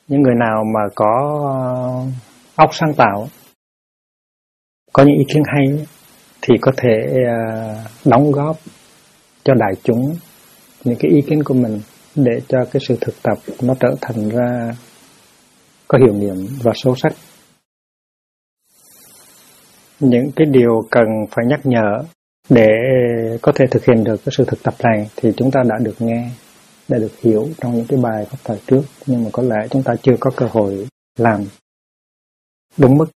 Những người nào mà có óc sáng tạo, có những ý kiến hay thì có thể đóng góp cho đại chúng những cái ý kiến của mình để cho cái sự thực tập nó trở thành ra có hiệu nghiệm và sâu sắc. Những cái điều cần phải nhắc nhở để có thể thực hiện được cái sự thực tập này thì chúng ta đã được nghe, đã được hiểu trong những cái bài pháp thoại trước, nhưng mà có lẽ chúng ta chưa có cơ hội làm đúng mức.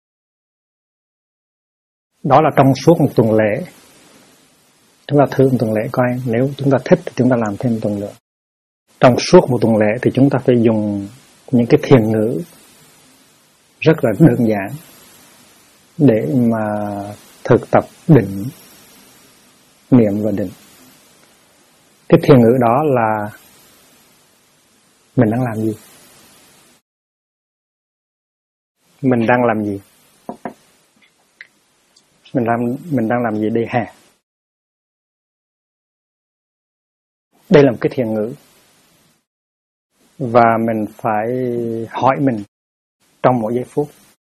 Đó là trong suốt một tuần lễ. Chúng ta thử một tuần lễ coi, nếu chúng ta thích thì chúng ta làm thêm một tuần nữa. Trong suốt một tuần lễ thì chúng ta phải dùng những cái thiền ngữ rất là đơn giản để mà thực tập định, niệm và định. Cái thiền ngữ đó là mình đang làm gì? Mình đang làm gì? Mình đang làm gì đây hè? Đây là một cái thiền ngữ. Và mình phải hỏi mình trong mỗi giây phút.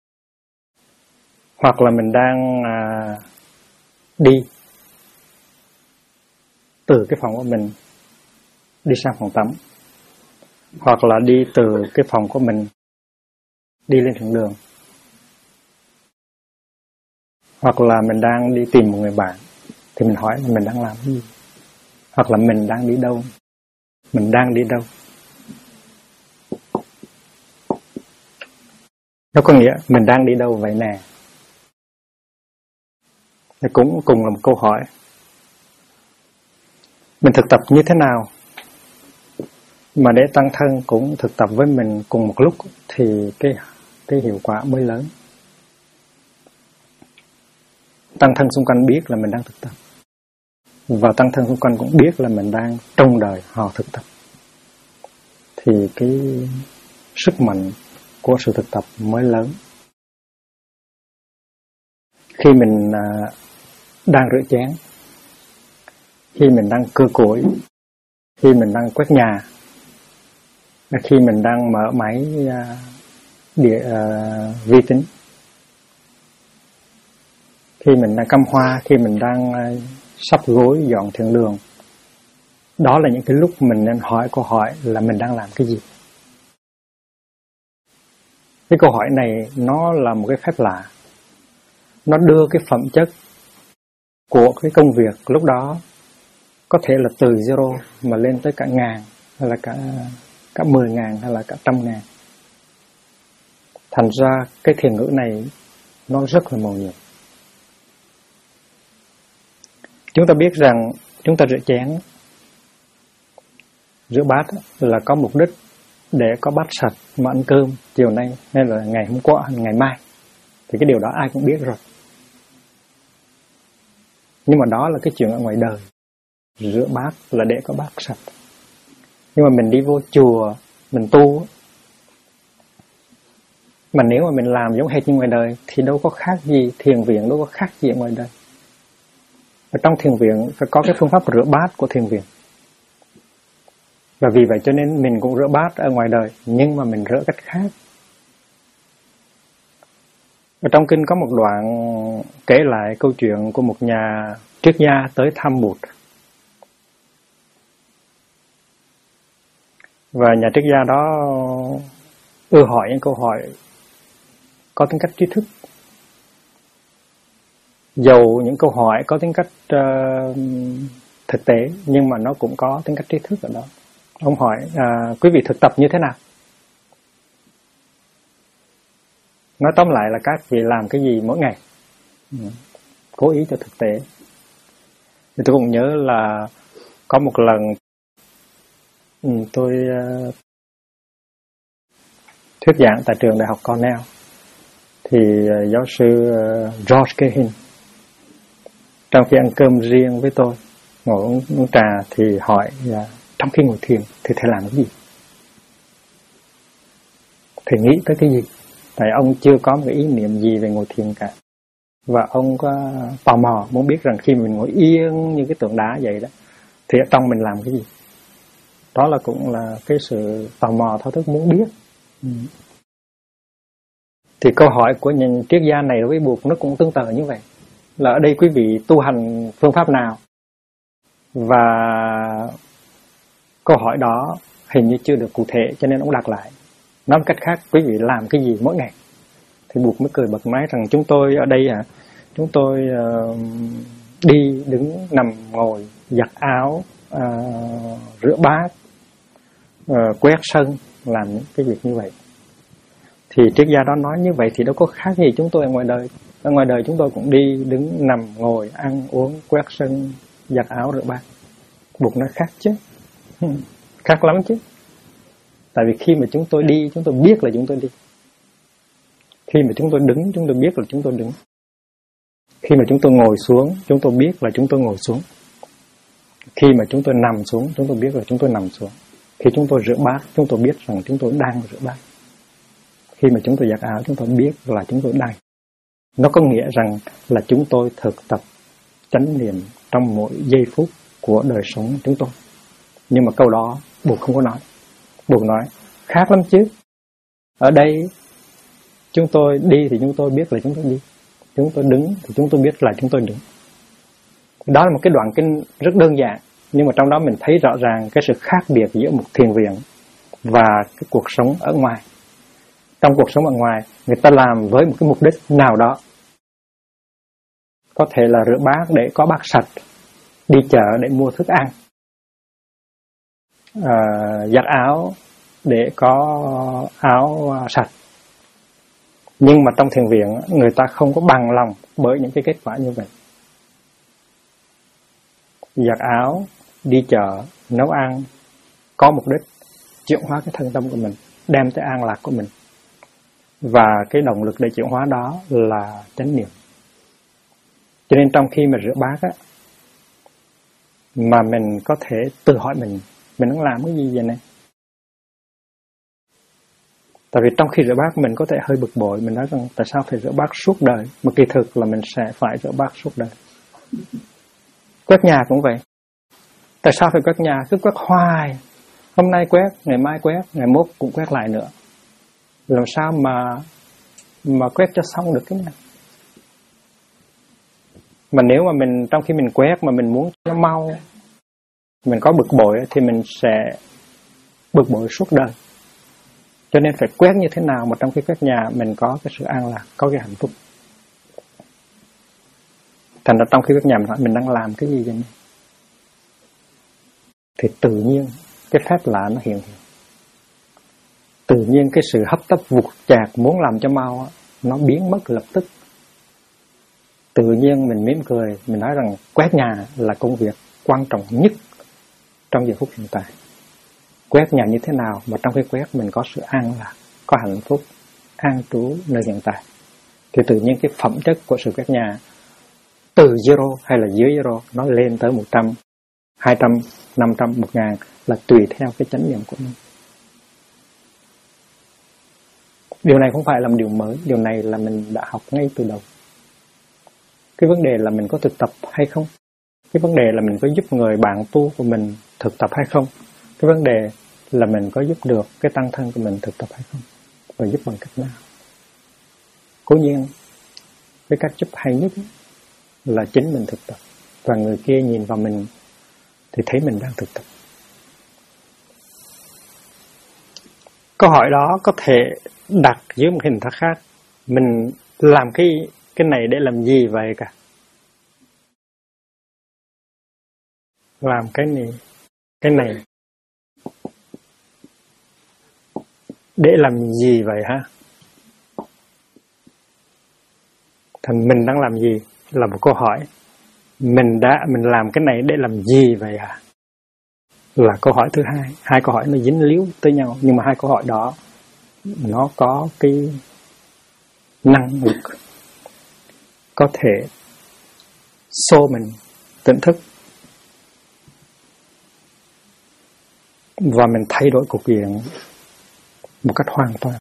Hoặc là mình đang đi từ cái phòng của mình đi sang phòng tắm. Hoặc là đi từ cái phòng của mình đi lên thượng đường. Hoặc là mình đang đi tìm một người bạn thì mình hỏi là mình đang làm gì? Hoặc là mình đang đi đâu? Mình đang đi đâu? Nó có nghĩa mình đang đi đâu vậy nè? Thì cũng cùng là một câu hỏi. Mình thực tập như thế nào mà để tăng thân cũng thực tập với mình cùng một lúc thì cái hiệu quả mới lớn. Tăng thân xung quanh biết là mình đang thực tập, và tăng thân xung quanh cũng biết là mình đang trong đời họ thực tập, thì cái sức mạnh của sự thực tập mới lớn. Khi mình đang rửa chén, khi mình đang cưa củi, khi mình đang quét nhà, khi mình đang mở máy vi tính, khi mình đang cắm hoa, khi mình đang sắp gối dọn thiền đường, đó là những cái lúc mình nên hỏi câu hỏi là mình đang làm cái gì. Cái câu hỏi này nó là một cái phép lạ. Nó đưa cái phẩm chất của cái công việc lúc đó có thể là từ zero mà lên tới cả ngàn, hay là cả 10.000, hay là cả 100.000. Thành ra cái thiền ngữ này nó rất là mầu nhiệm. Chúng ta biết rằng chúng ta rửa chén, rửa bát là có mục đích để có bát sạch mà ăn cơm chiều nay hay là ngày hôm qua, ngày mai. Thì cái điều đó ai cũng biết rồi. Nhưng mà đó là cái chuyện ở ngoài đời. Rửa bát là để có bát sạch. Nhưng mà mình đi vô chùa, mình tu, mà nếu mà mình làm giống hệt như ngoài đời thì đâu có khác gì, thiền viện đâu có khác gì ở ngoài đời. Ở trong thiền viện phải có cái phương pháp rửa bát của thiền viện. Và vì vậy cho nên mình cũng rửa bát ở ngoài đời, nhưng mà mình rửa cách khác. Ở trong kinh có một đoạn kể lại câu chuyện của một nhà triết gia tới thăm Bụt. Và nhà triết gia đó hỏi những câu hỏi có tính cách trí thức. Dầu những câu hỏi có tính cách thực tế, nhưng mà nó cũng có tính cách trí thức ở đó. Ông hỏi, quý vị thực tập như thế nào? Nói tóm lại là các vị làm cái gì mỗi ngày? Cố ý cho thực tế. Thì tôi cũng nhớ là có một lần tôi thuyết giảng tại trường đại học Cornell. Thì giáo sư George Cahin, trong khi ăn cơm riêng với tôi, ngồi uống trà, thì hỏi trong khi ngồi thiền thì thầy làm cái gì? Thầy nghĩ tới cái gì? Tại ông chưa có một cái ý niệm gì về ngồi thiền cả. Và ông có tò mò muốn biết rằng khi mình ngồi yên như cái tượng đá vậy đó, thì ở trong mình làm cái gì? Đó là cũng là cái sự tò mò thao thức muốn biết. Thì câu hỏi của những triết gia này đối với Buộc nó cũng tương tự như vậy. Là ở đây quý vị tu hành phương pháp nào? Và câu hỏi đó hình như chưa được cụ thể, cho nên ông đặt lại. Nói một cách khác, quý vị làm cái gì mỗi ngày? Thì Buộc mới cười bật nói rằng chúng tôi ở đây chúng tôi đi, đứng, nằm, ngồi, giặt áo, rửa bát, quét sân, làm những cái việc như vậy. Thì triết gia đó nói như vậy thì đâu có khác gì chúng tôi ở ngoài đời. Ở ngoài đời chúng tôi cũng đi, đứng, nằm, ngồi, ăn, uống, quét sân, giặt áo, rửa bát. Buộc nói khác chứ. Khác lắm chứ. Tại vì khi mà chúng tôi đi, chúng tôi biết là chúng tôi đi. Khi mà chúng tôi đứng, chúng tôi biết là chúng tôi đứng. Khi mà chúng tôi ngồi xuống, chúng tôi biết là chúng tôi ngồi xuống. Khi mà chúng tôi nằm xuống, chúng tôi biết là chúng tôi nằm xuống. Khi chúng tôi rửa bát, chúng tôi biết rằng chúng tôi đang rửa bát. Khi mà chúng tôi giặt áo, chúng tôi biết là chúng tôi đang. Nó có nghĩa rằng là chúng tôi thực tập chánh niệm trong mỗi giây phút của đời sống chúng tôi. Nhưng mà câu đó Buộc không có nói. Buộc nói khác lắm chứ. Ở đây chúng tôi đi thì chúng tôi biết là chúng tôi đi. Chúng tôi đứng thì chúng tôi biết là chúng tôi đứng. Đó là một cái đoạn kinh rất đơn giản, nhưng mà trong đó mình thấy rõ ràng cái sự khác biệt giữa một thiền viện và cái cuộc sống ở ngoài. Trong cuộc sống ở ngoài, người ta làm với một cái mục đích nào đó. Có thể là rửa bát để có bát sạch, đi chợ để mua thức ăn, giặt áo để có áo sạch. Nhưng mà trong thiền viện, người ta không có bằng lòng bởi những cái kết quả như vậy. Giặt áo, đi chợ, nấu ăn, có mục đích chuyển hóa cái thân tâm của mình, đem tới an lạc của mình. Và cái động lực để chuyển hóa đó là chánh niệm. Cho nên trong khi mà rửa bát mà mình có thể tự hỏi mình đang làm cái gì vậy này? Tại vì trong khi rửa bát mình có thể hơi bực bội, mình nói rằng tại sao phải rửa bát suốt đời, mà kỳ thực là mình sẽ phải rửa bát suốt đời. Quét nhà cũng vậy. Tại sao phải quét nhà? Cứ quét hoài. Hôm nay quét, ngày mai quét, ngày mốt cũng quét lại nữa. Làm sao mà quét cho xong được cái này? Mà nếu mà mình trong khi mình quét mà mình muốn cho mau, mình có bực bội thì mình sẽ bực bội suốt đời. Cho nên phải quét như thế nào mà trong khi quét nhà mình có cái sự an lạc, có cái hạnh phúc. Thành ra trong khi quét nhà mình hỏi mình đang làm cái gì vậy này? Thì tự nhiên cái phép lạ nó hiện. Tự nhiên cái sự hấp tấp vụt chạc muốn làm cho mau nó biến mất lập tức. Tự nhiên mình mỉm cười, mình nói rằng quét nhà là công việc quan trọng nhất trong giờ phút hiện tại. Quét nhà như thế nào mà trong khi quét mình có sự an lạc, có hạnh phúc, an trú nơi hiện tại. Thì tự nhiên cái phẩm chất của sự quét nhà từ zero hay là dưới zero nó lên tới 100, 200, 500, 1000 là tùy theo cái chánh niệm của mình. Điều này không phải là một điều mới, điều này là mình đã học ngay từ đầu. Cái vấn đề là mình có thực tập hay không? Cái vấn đề là mình có giúp người bạn tu của mình thực tập hay không? Cái vấn đề là mình có giúp được cái tăng thân của mình thực tập hay không? Và giúp bằng cách nào? Cố nhiên, cái cách giúp hay nhất là chính mình thực tập. Và người kia nhìn vào mình thì thấy mình đang thực tập. Câu hỏi đó có thể đặt dưới một hình thức khác. Mình làm cái này để làm gì vậy cả? Làm cái này để làm gì vậy hả? Thành mình đang làm gì là một câu hỏi. Mình làm cái này để làm gì vậy hả? Là câu hỏi thứ hai. Hai câu hỏi nó dính líu tới nhau, nhưng mà hai câu hỏi đó nó có cái năng lực có thể xô mình tỉnh thức và mình thay đổi cục diện một cách hoàn toàn.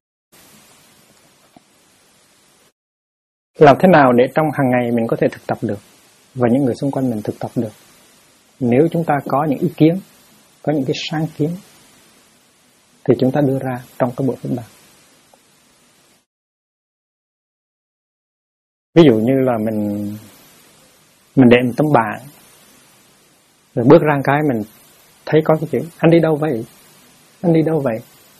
Làm thế nào để trong hàng ngày mình có thể thực tập được và những người xung quanh mình thực tập được? Nếu chúng ta có những ý kiến, có những cái sáng kiến thì chúng ta đưa ra trong cái buổi pháp đàm. Ví dụ như là mình để một tấm bảng, rồi bước ra cái mình thấy có cái chữ anh đi đâu vậy, anh đi đâu vậy,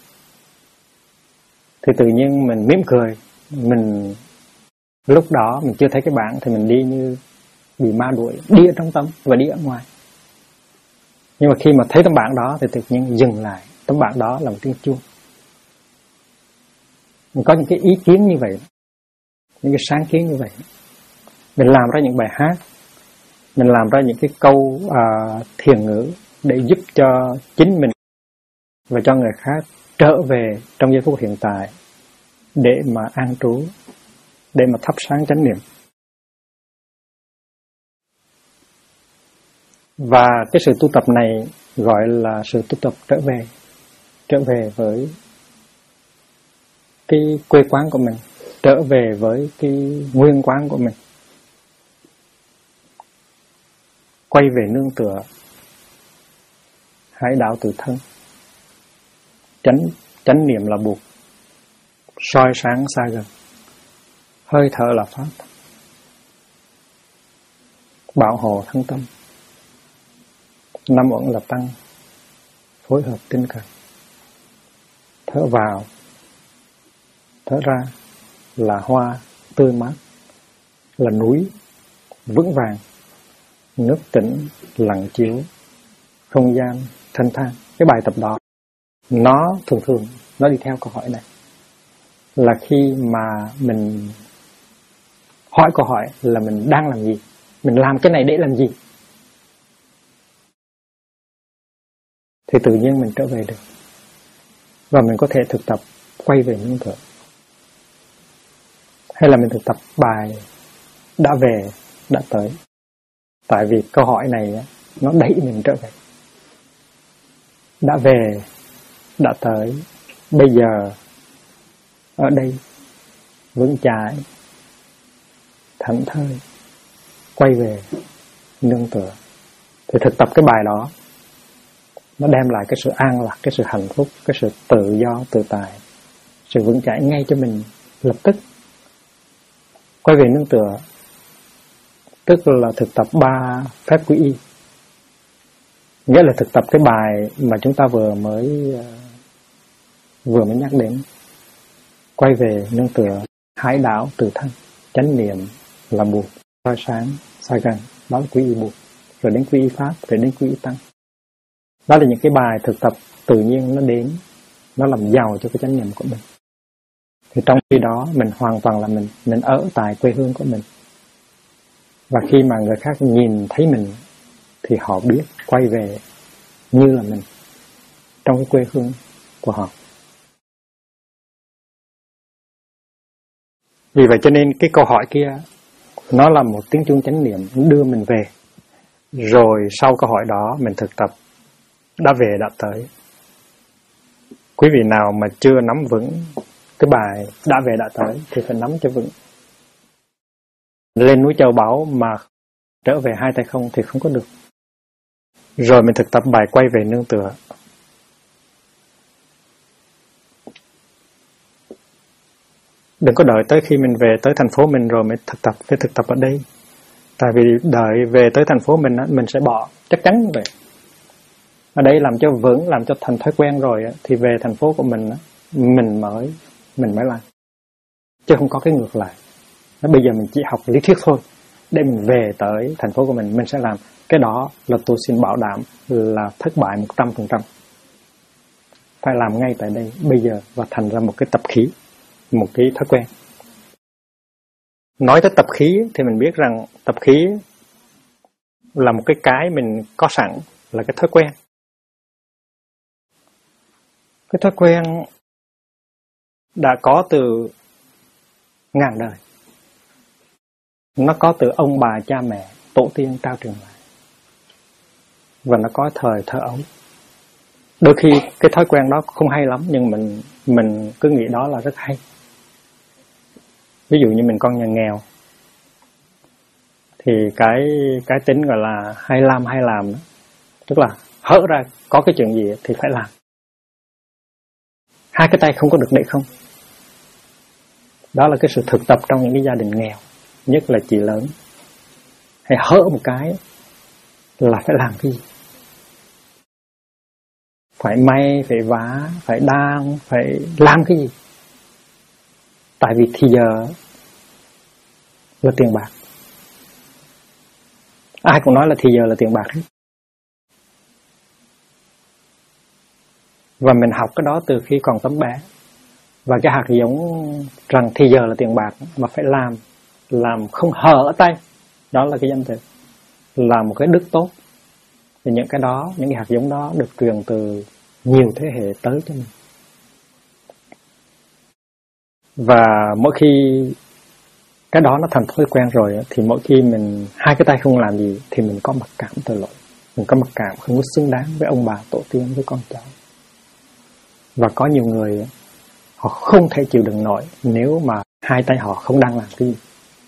thì tự nhiên mình mỉm cười. Mình lúc đó mình chưa thấy cái bảng thì mình đi như bị ma đuổi, đi ở trong tâm và đi ở ngoài. Nhưng mà khi mà thấy tấm bảng đó thì tự nhiên dừng lại. Tấm bảng đó là một tiếng chuông. Mình có những cái ý kiến như vậy, những cái sáng kiến như vậy. Mình làm ra những bài hát, mình làm ra những cái câu thiền ngữ để giúp cho chính mình và cho người khác trở về trong giây phút hiện tại để mà an trú, để mà thắp sáng chánh niệm. Và cái sự tu tập này gọi là sự tu tập trở về với cái quê quán của mình, trở về với cái nguyên quán của mình, quay về nương tựa hải đạo tự thân. Chánh niệm là buộc, soi sáng xa gần, hơi thở là pháp, bảo hộ thân tâm, năm uẩn là tăng, phối hợp tinh cần. Thở vào, thở ra là hoa tươi mát, là núi vững vàng, nước tĩnh lặng chiếu, không gian thanh thang. Cái bài tập đó nó thường nó đi theo câu hỏi này, là khi mà mình hỏi câu hỏi là mình đang làm gì, mình làm cái này để làm gì, thì tự nhiên mình trở về được. Và mình có thể thực tập quay về nương tựa, hay là mình thực tập bài đã về, đã tới. Tại vì câu hỏi này nó đẩy mình trở về. Đã về, đã tới, bây giờ, ở đây, vững chãi, thảnh thơi, quay về nương tựa. Thì thực tập cái bài đó, nó đem lại cái sự an lạc, cái sự hạnh phúc, cái sự tự do, tự tại, sự vững chãi ngay cho mình lập tức. Quay về nương tựa tức là thực tập 3 phép quy y. Nghĩa là thực tập cái bài mà chúng ta vừa mới nhắc đến. Quay về nương tựa hải đảo tự thân, chánh niệm là buộc, soi sáng xa gần, đó là quy y buộc. Rồi đến quy y pháp, rồi đến quy y tăng. Đó là những cái bài thực tập tự nhiên nó đến, nó làm giàu cho cái chánh niệm của mình. Thì trong khi đó mình hoàn toàn là mình ở tại quê hương của mình. Và khi mà người khác nhìn thấy mình thì họ biết quay về như là mình trong cái quê hương của họ. Vì vậy cho nên cái câu hỏi kia nó là một tiếng chuông chánh niệm đưa mình về. Rồi sau câu hỏi đó mình thực tập đã về đã tới. Quý vị nào mà chưa nắm vững cái bài đã về đã tới thì phải nắm cho vững. Lên núi Châu Báu mà trở về hai tay không thì không có được. Rồi mình thực tập bài quay về nương tựa. Đừng có đợi tới khi mình về tới thành phố mình rồi mới thực tập, phải thực tập ở đây. Tại vì đợi về tới thành phố mình sẽ bỏ, chắc chắn như vậy. Ở đây làm cho vững, làm cho thành thói quen rồi thì về thành phố của mình mình mới làm. Chứ không có cái ngược lại. Bây giờ mình chỉ học lý thuyết thôi, để mình về tới thành phố của mình sẽ làm. Cái đó là tôi xin bảo đảm là thất bại 100%. Phải làm ngay tại đây, bây giờ, và thành ra một cái tập khí, một cái thói quen. Nói tới tập khí thì mình biết rằng tập khí là một cái mình có sẵn, là cái thói quen. Cái thói quen đã có từ ngàn đời. Nó có từ ông bà cha mẹ, tổ tiên trao truyền lại. Và nó có thời thơ ấu. Đôi khi cái thói quen đó không hay lắm, nhưng mình cứ nghĩ đó là rất hay. Ví dụ như mình con nhà nghèo thì cái tính gọi là hay làm đó. Tức là hở ra có cái chuyện gì thì phải làm. Hai cái tay không có được để không. Đó là cái sự thực tập trong những cái gia đình nghèo. nhất là chị lớn, hay hỡ một cái là phải làm cái gì? Phải may, phải vá, phải đan, phải làm cái gì? Tại vì thì giờ là tiền bạc. Ai cũng nói là thì giờ là tiền bạc hết. Và mình học cái đó từ khi còn tấm bé. Và cái hạt giống rằng thì giờ là tiền bạc mà phải làm không hở ở tay. Đó là cái danh từ. Là một cái đức tốt. Thì những cái đó, những cái hạt giống đó được truyền từ nhiều thế hệ tới cho mình. Và mỗi khi cái đó nó thành thói quen rồi thì mỗi khi mình hai cái tay không làm gì thì mình có mặc cảm tội lỗi. Mình có mặc cảm không có xứng đáng với ông bà tổ tiên, với con cháu. Và có nhiều người họ không thể chịu đựng nổi nếu mà hai tay họ không đang làm cái gì.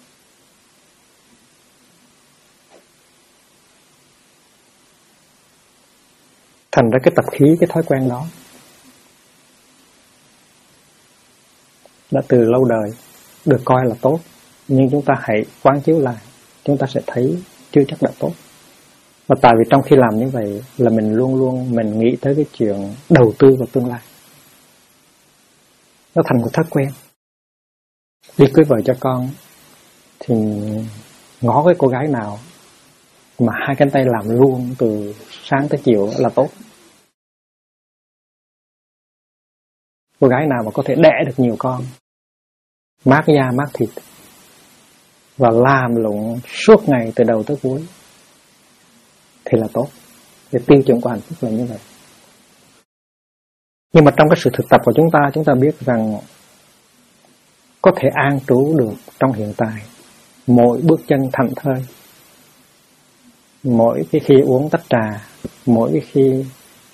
Thành ra cái tập khí, cái thói quen đó đã từ lâu đời được coi là tốt. Nhưng chúng ta hãy quán chiếu lại, chúng ta sẽ thấy chưa chắc đã tốt. Và tại vì trong khi làm như vậy là mình luôn luôn mình nghĩ tới cái chuyện đầu tư vào tương lai. Nó thành một thói quen. Đi cưới vợ cho con thì ngó cái cô gái nào mà hai cánh tay làm luôn từ sáng tới chiều là tốt. Cô gái nào mà có thể đẻ được nhiều con, mát da mát thịt và làm lụng suốt ngày từ đầu tới cuối thì là tốt. Cái tiêu chuẩn của hạnh phúc là như vậy. Nhưng mà trong cái sự thực tập của chúng ta biết rằng có thể an trú được trong hiện tại. Mỗi bước chân thảnh thơi, mỗi cái khi uống tách trà, mỗi cái khi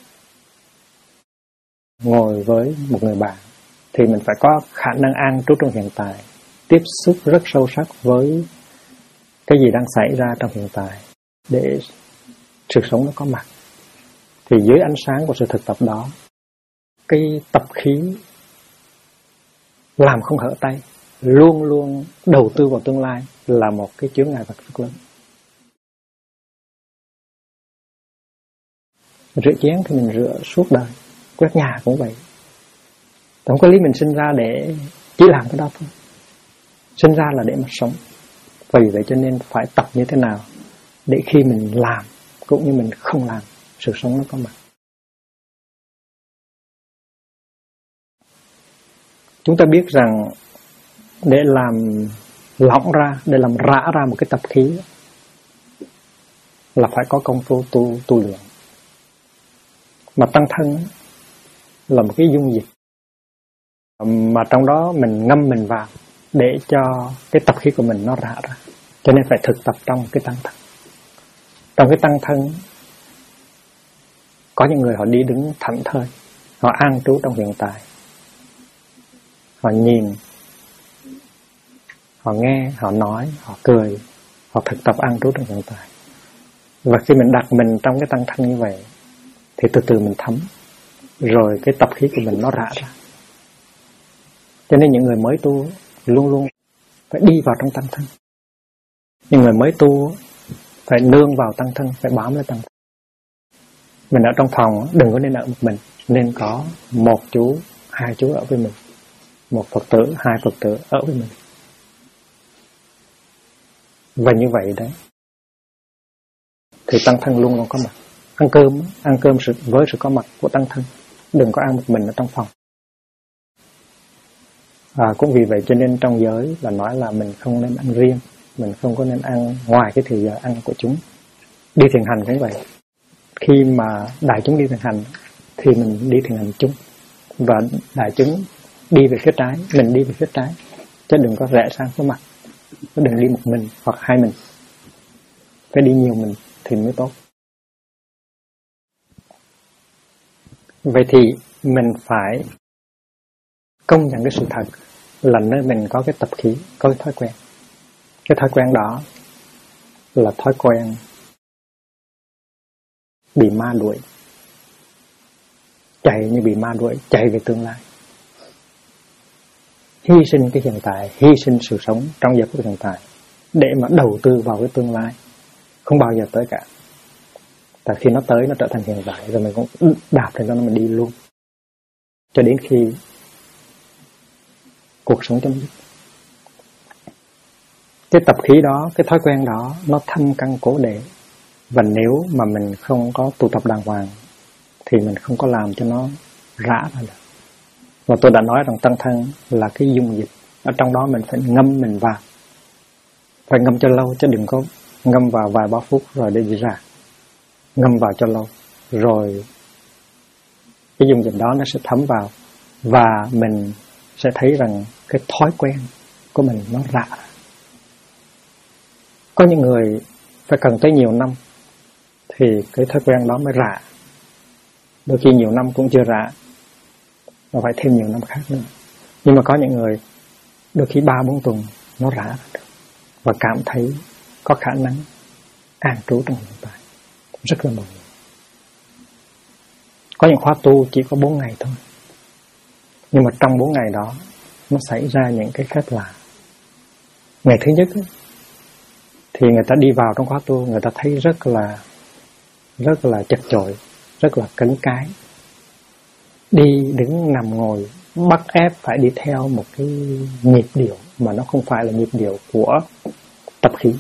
ngồi với một người bạn thì mình phải có khả năng an trú trong hiện tại, tiếp xúc rất sâu sắc với cái gì đang xảy ra trong hiện tại để sự sống nó có mặt. Thì dưới ánh sáng của sự thực tập đó, cái tập khí làm không hở tay, luôn luôn đầu tư vào tương lai là một cái chướng ngại vật rất lớn. Rửa chén thì mình rửa suốt đời, quét nhà cũng vậy. Không có lý mình sinh ra để chỉ làm cái đó thôi. Sinh ra là để mà sống. Vì vậy cho nên phải tập như thế nào để khi mình làm cũng như mình không làm, sự sống nó có mặt. Chúng ta biết rằng để làm lỏng ra, để làm rã ra một cái tập khí là phải có công phu tu luyện. Mà tăng thân là một cái dung dịch mà trong đó mình ngâm mình vào để cho cái tập khí của mình nó rã ra. Cho nên phải thực tập trong cái tăng thân. Trong cái tăng thân có những người họ đi đứng thảnh thơi, họ an trú trong hiện tại, họ nhìn, họ nghe, họ nói, họ cười, họ thực tập an trú trong hiện tại. Và khi mình đặt mình trong cái tăng thân như vậy thì từ từ mình thấm, rồi cái tập khí của mình nó rã ra. Cho nên những người mới tu luôn luôn phải đi vào trong tăng thân. Những người mới tu phải nương vào tăng thân, phải bám lấy tăng thân. Mình ở trong phòng đừng có nên ở một mình, nên có một chú, hai chú ở với mình, một Phật tử, hai Phật tử ở với mình. Và như vậy đấy thì tăng thân luôn luôn có mặt. Ăn cơm với sự có mặt của tăng thân, đừng có ăn một mình ở trong phòng. Cũng vì vậy cho nên trong giới là nói là mình không nên ăn riêng, mình không có nên ăn ngoài cái thời giờ ăn của chúng. Đi thiền hành cũng vậy. Khi mà đại chúng đi thiền hành thì mình đi thiền hành chung, và đại chúng đi về phía trái, mình đi về phía trái, chứ đừng có rẽ sang phía mặt. Đừng đi một mình hoặc hai mình, phải đi nhiều mình thì mới tốt. Vậy thì mình phải công nhận cái sự thật là nơi mình có cái tập khí, có cái thói quen. Cái thói quen đó là thói quen bị ma đuổi, chạy như bị ma đuổi, chạy về tương lai, hy sinh cái hiện tại, hy sinh sự sống trong giờ phút hiện tại để mà đầu tư vào cái tương lai. Không bao giờ tới cả. Tại khi nó tới, nó trở thành hiện tại, rồi mình cũng đạp lên đó mình đi luôn. Cho đến khi cuộc sống chấm dứt. Cái tập khí đó, cái thói quen đó, nó thâm căn cố đế. Và nếu mà mình không có tu tập đàng hoàng, thì mình không có làm cho nó rã ra được. Và tôi đã nói rằng tăng thân là cái dung dịch. Ở trong đó mình phải ngâm mình vào. Phải ngâm cho lâu, chứ đừng có ngâm vào vài ba phút rồi để đi ra. Ngâm vào cho lâu. Rồi cái dung dịch đó nó sẽ thấm vào. Và mình sẽ thấy rằng cái thói quen của mình nó rã. Có những người phải cần tới nhiều năm thì cái thói quen đó mới rã. Đôi khi nhiều năm cũng chưa rã, và phải thêm nhiều năm khác nữa. Nhưng mà có những người đôi khi 3-4 tuần nó rã được, và cảm thấy có khả năng an trú trong hiện tại. Rất là mừng. Có những khóa tu chỉ có 4 ngày thôi, nhưng mà trong 4 ngày đó nó xảy ra những cái khác lạ. Ngày thứ nhất ấy, thì người ta đi vào trong khóa tu, người ta thấy rất là chật chội, rất là cứng cái. Đi, đứng, nằm, ngồi bắt ép phải đi theo một cái nhịp điệu mà nó không phải là nhịp điệu của tập khí.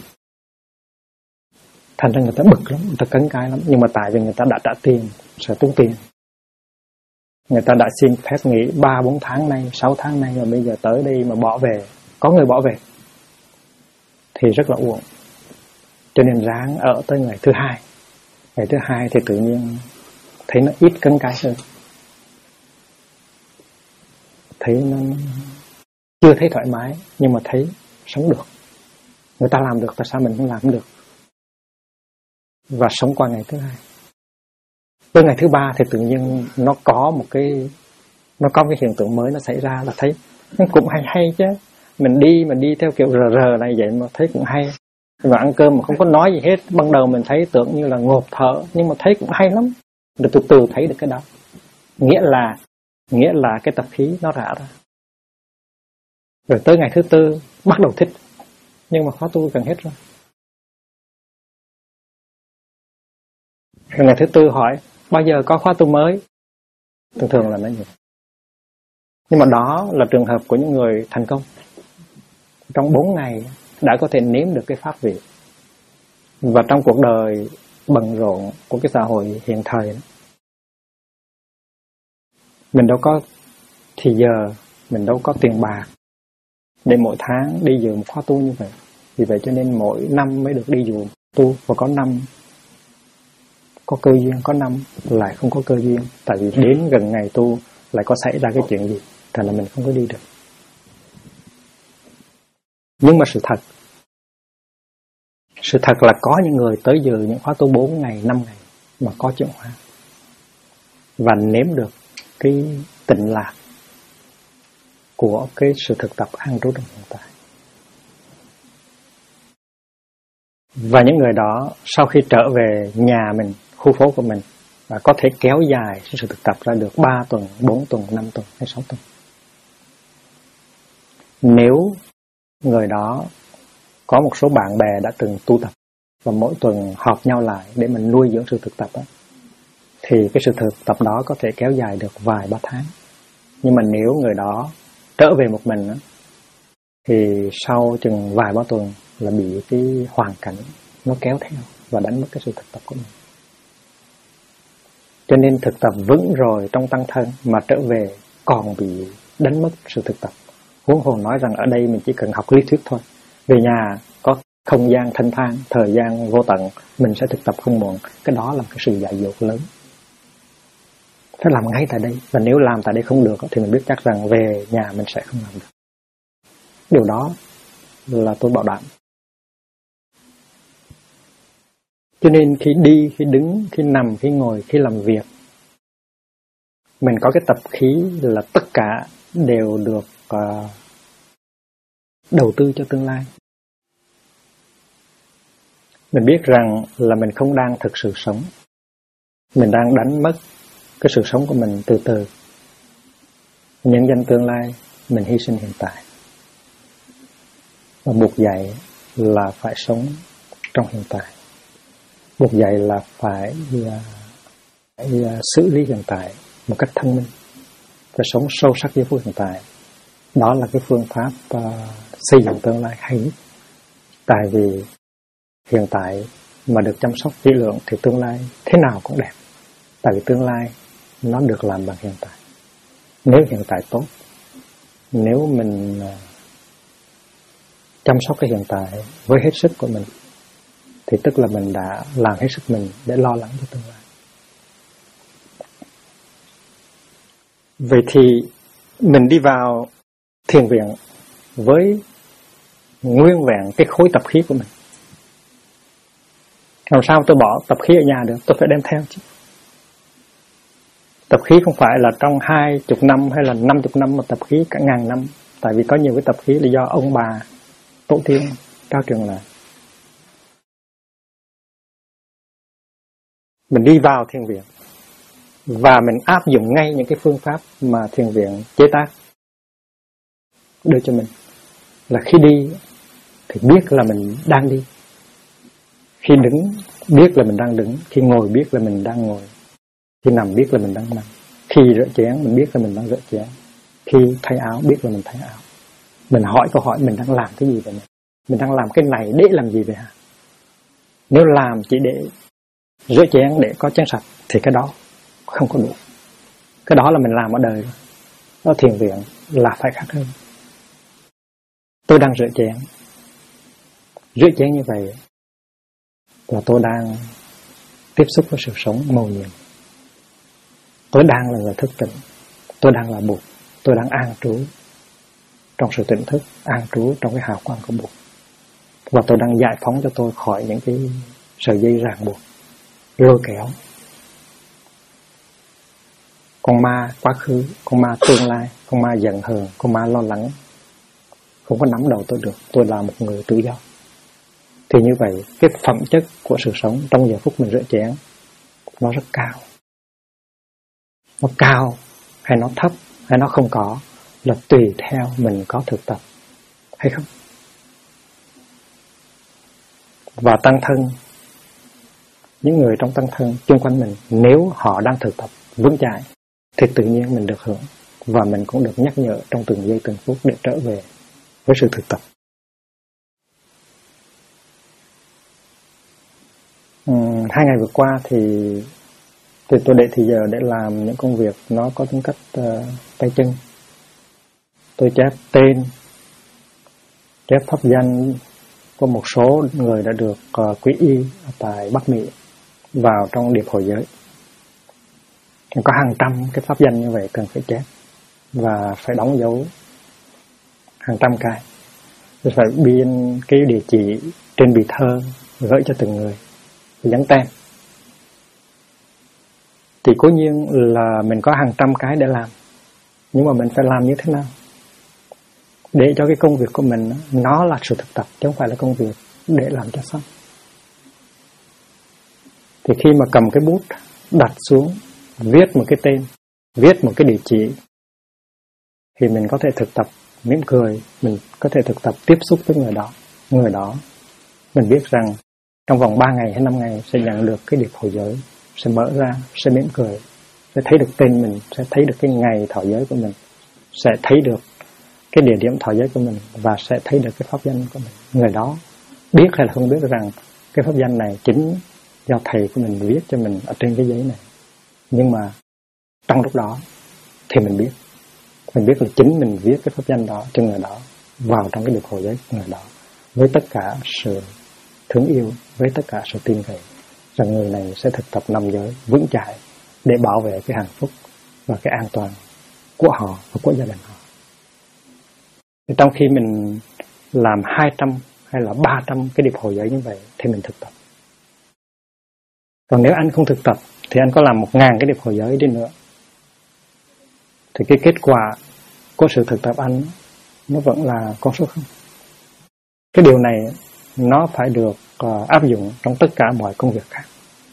Thành ra người ta bực lắm, người ta cứng cái lắm. Nhưng mà tại vì người ta đã trả tiền, sẽ tốn tiền. Người ta đã xin phép nghỉ 3-4 tháng nay, 6 tháng nay, và bây giờ tới đây mà bỏ về, có người bỏ về thì rất là uổng. Cho nên ráng ở tới ngày thứ 2. Ngày thứ 2 thì tự nhiên thấy nó ít cứng cái hơn. Thấy nó chưa thấy thoải mái, nhưng mà thấy sống được. Người ta làm được, tại sao mình không làm được? Và sống qua ngày thứ 2. Tới ngày thứ 3 thì tự nhiên nó có một cái hiện tượng mới nó xảy ra, là thấy nó cũng hay chứ. Mình đi theo kiểu rờ này vậy mà thấy cũng hay. Và ăn cơm mà không có nói gì hết. Ban đầu mình thấy tưởng như là ngộp thở, nhưng mà thấy cũng hay lắm. Rồi từ từ thấy được cái đó. Nghĩa là cái tập khí nó rã ra. Rồi tới ngày thứ 4 bắt đầu thích. Nhưng mà khóa tu gần hết rồi. Rồi ngày thứ 4 hỏi bao giờ có khóa tu mới? Thường là nó như. Nhưng mà đó là trường hợp của những người thành công. Trong 4 ngày đã có thể nếm được cái pháp vị. Và trong cuộc đời bận rộn của cái xã hội hiện thời đó, mình đâu có thì giờ, mình đâu có tiền bạc để mỗi tháng đi dự một khóa tu như vậy. Vì vậy cho nên mỗi năm mới được đi dự tu. Và có năm có cơ duyên, có năm lại không có cơ duyên. Tại vì đến gần ngày tu lại có xảy ra cái chuyện gì, thành là mình không có đi được. Nhưng mà sự thật là có những người tới dự những khóa tu 4 ngày, 5 ngày mà có chuyển hóa và nếm được cái tịnh lạc của cái sự thực tập an trú trong hiện tại. Và những người đó sau khi trở về nhà mình, khu phố của mình, có thể kéo dài sự thực tập ra được 3 tuần, 4 tuần, 5 tuần hay 6 tuần. Nếu người đó có một số bạn bè đã từng tu tập và mỗi tuần họp nhau lại để mình nuôi dưỡng sự thực tập đó, thì cái sự thực tập đó có thể kéo dài được vài 3 tháng. Nhưng mà nếu người đó trở về một mình đó, thì sau chừng vài 3 tuần là bị cái hoàn cảnh nó kéo theo và đánh mất cái sự thực tập của mình. Cho nên thực tập vững rồi trong tăng thân mà trở về còn bị đánh mất sự thực tập. Huống hồ nói rằng ở đây mình chỉ cần học lý thuyết thôi. Về nhà có không gian thanh thang, thời gian vô tận, mình sẽ thực tập không muộn. Cái đó là cái sự dại dột lớn. Phải làm ngay tại đây. Và nếu làm tại đây không được thì mình biết chắc rằng về nhà mình sẽ không làm được. Điều đó là tôi bảo đảm. Cho nên khi đi, khi đứng, khi nằm, khi ngồi, khi làm việc, mình có cái tập khí là tất cả đều được đầu tư cho tương lai. Mình biết rằng là mình không đang thực sự sống. Mình đang đánh mất cái sự sống của mình từ từ. Nhân danh tương lai, mình hy sinh hiện tại. Và buộc dậy là phải sống trong hiện tại. Buộc dạy là phải xử lý hiện tại một cách thông minh, phải sống sâu sắc với phút hiện tại. Đó là cái phương pháp xây dựng tương lai hay nhất. Tại vì hiện tại mà được chăm sóc kỹ lưỡng thì tương lai thế nào cũng đẹp. Tại vì tương lai nó được làm bằng hiện tại. Nếu hiện tại tốt, nếu mình chăm sóc cái hiện tại với hết sức của mình, thì tức là mình đã làm hết sức mình để lo lắng cho tương lai. Vậy thì mình đi vào thiền viện với nguyên vẹn cái khối tập khí của mình. Làm sao tôi bỏ tập khí ở nhà được? Tôi phải đem theo chứ. Tập khí không phải là trong 20 năm hay là 50 năm, mà tập khí cả ngàn năm. Tại vì có nhiều cái tập khí là do ông bà tổ tiên trao truyền lại. Mình đi vào thiền viện và mình áp dụng ngay những cái phương pháp mà thiền viện chế tác đưa cho mình. Là khi đi thì biết là mình đang đi, khi đứng biết là mình đang đứng, khi ngồi biết là mình đang ngồi, khi nằm biết là mình đang nằm, khi rửa chén mình biết là mình đang rửa chén, khi thay áo biết là mình thay áo. Mình hỏi câu hỏi mình đang làm cái gì vậy? Mình đang làm cái này để làm gì vậy hả? Nếu làm chỉ để rửa chén để có chén sạch thì cái đó không có đủ. Cái đó là mình làm ở đời rồi. Ở thiền viện là phải khác hơn. Tôi đang rửa chén. Rửa chén như vậy là tôi đang tiếp xúc với sự sống mầu nhiệm. Tôi đang là người thức tỉnh. Tôi đang là Bụt. Tôi đang an trú trong sự tỉnh thức, an trú trong cái hào quang của Bụt. Và tôi đang giải phóng cho tôi khỏi những cái sợi dây ràng buộc, lôi kéo. Con ma quá khứ, con ma tương lai, con ma giận hờn, con ma lo lắng không có nắm đầu tôi được. Tôi là một người tự do. Thì như vậy, cái phẩm chất của sự sống trong giờ phút mình rửa chén nó rất cao. Nó cao hay nó thấp hay nó không có là tùy theo mình có thực tập hay không. Và tăng thân, những người trong tăng thân xung quanh mình, nếu họ đang thực tập vững chãi thì tự nhiên mình được hưởng. Và mình cũng được nhắc nhở trong từng giây từng phút để trở về với sự thực tập. 2 ngày vừa qua thì tôi để thì giờ để làm những công việc nó có tính cách tay chân. Tôi chép tên, chép pháp danh của một số người đã được quy y tại Bắc Mỹ vào trong điệp hội giới. Có hàng trăm cái pháp danh như vậy cần phải chép và phải đóng dấu hàng trăm cái. Tôi phải biên cái địa chỉ trên bì thơ gửi cho từng người, dán tem. Thì cố nhiên là mình có hàng trăm cái để làm, nhưng mà mình phải làm như thế nào để cho cái công việc của mình nó là sự thực tập, chứ không phải là công việc để làm cho xong. Thì khi mà cầm cái bút đặt xuống, viết một cái tên, viết một cái địa chỉ, thì mình có thể thực tập mỉm cười, mình có thể thực tập tiếp xúc với người đó. Người đó mình biết rằng trong vòng 3 ngày hay 5 ngày sẽ nhận được cái điệp hội giới, sẽ mở ra, sẽ mỉm cười, sẽ thấy được tên mình, sẽ thấy được cái ngày thọ giới của mình, sẽ thấy được cái địa điểm thọ giới của mình, và sẽ thấy được cái pháp danh của mình. Người đó biết hay là không biết rằng cái pháp danh này chính do thầy của mình viết cho mình ở trên cái giấy này. Nhưng mà trong lúc đó thì mình biết là chính mình viết cái pháp danh đó cho người đó vào trong cái điệp hội giới của người đó, với tất cả sự thương yêu, với tất cả sự tin cậy rằng người này sẽ thực tập 5 giới vững chãi để bảo vệ cái hạnh phúc và cái an toàn của họ và của gia đình họ. Thì trong khi mình làm 200 hay là 300 cái điệp hội giới như vậy thì mình thực tập. Còn nếu anh không thực tập thì anh có làm 1000 cái điệp hội giới đi nữa thì cái kết quả của sự thực tập anh nó vẫn là con số 0. Cái điều này nó phải được áp dụng trong tất cả mọi công việc khác.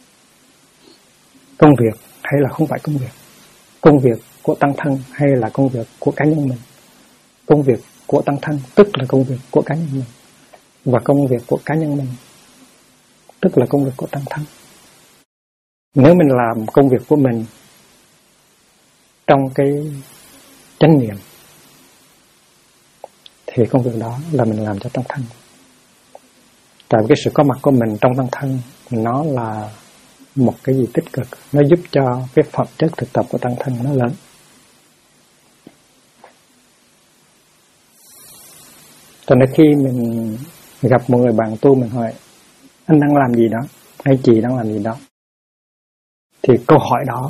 Công việc hay là không phải công việc, công việc của tăng thân hay là công việc của cá nhân mình. Công việc của tăng thân tức là công việc của cá nhân mình. và công việc của cá nhân mình, tức là công việc của tăng thân. Nếu mình làm công việc của mình trong cái chánh niệm thì công việc đó là mình làm cho tăng thân. Tại vì cái sự có mặt của mình trong tăng thân nó là một cái gì tích cực, nó giúp cho cái phẩm chất thực tập của tăng thân nó lớn. Cho nên khi mình gặp một người bạn tu, mình hỏi anh đang làm gì đó, hay chị đang làm gì đó, thì câu hỏi đó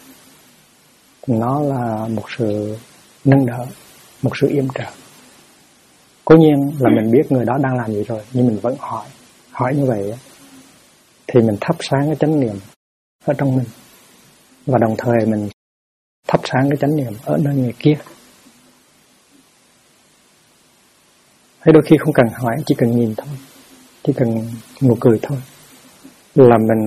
nó là một sự nâng đỡ, một sự yểm trợ. Cố nhiên là mình biết người đó đang làm gì rồi, nhưng mình vẫn hỏi như vậy thì mình thắp sáng cái chánh niệm ở trong mình, và đồng thời mình thắp sáng cái chánh niệm ở nơi người kia. Hay đôi khi không cần hỏi, chỉ cần nhìn thôi, chỉ cần nụ cười thôi là mình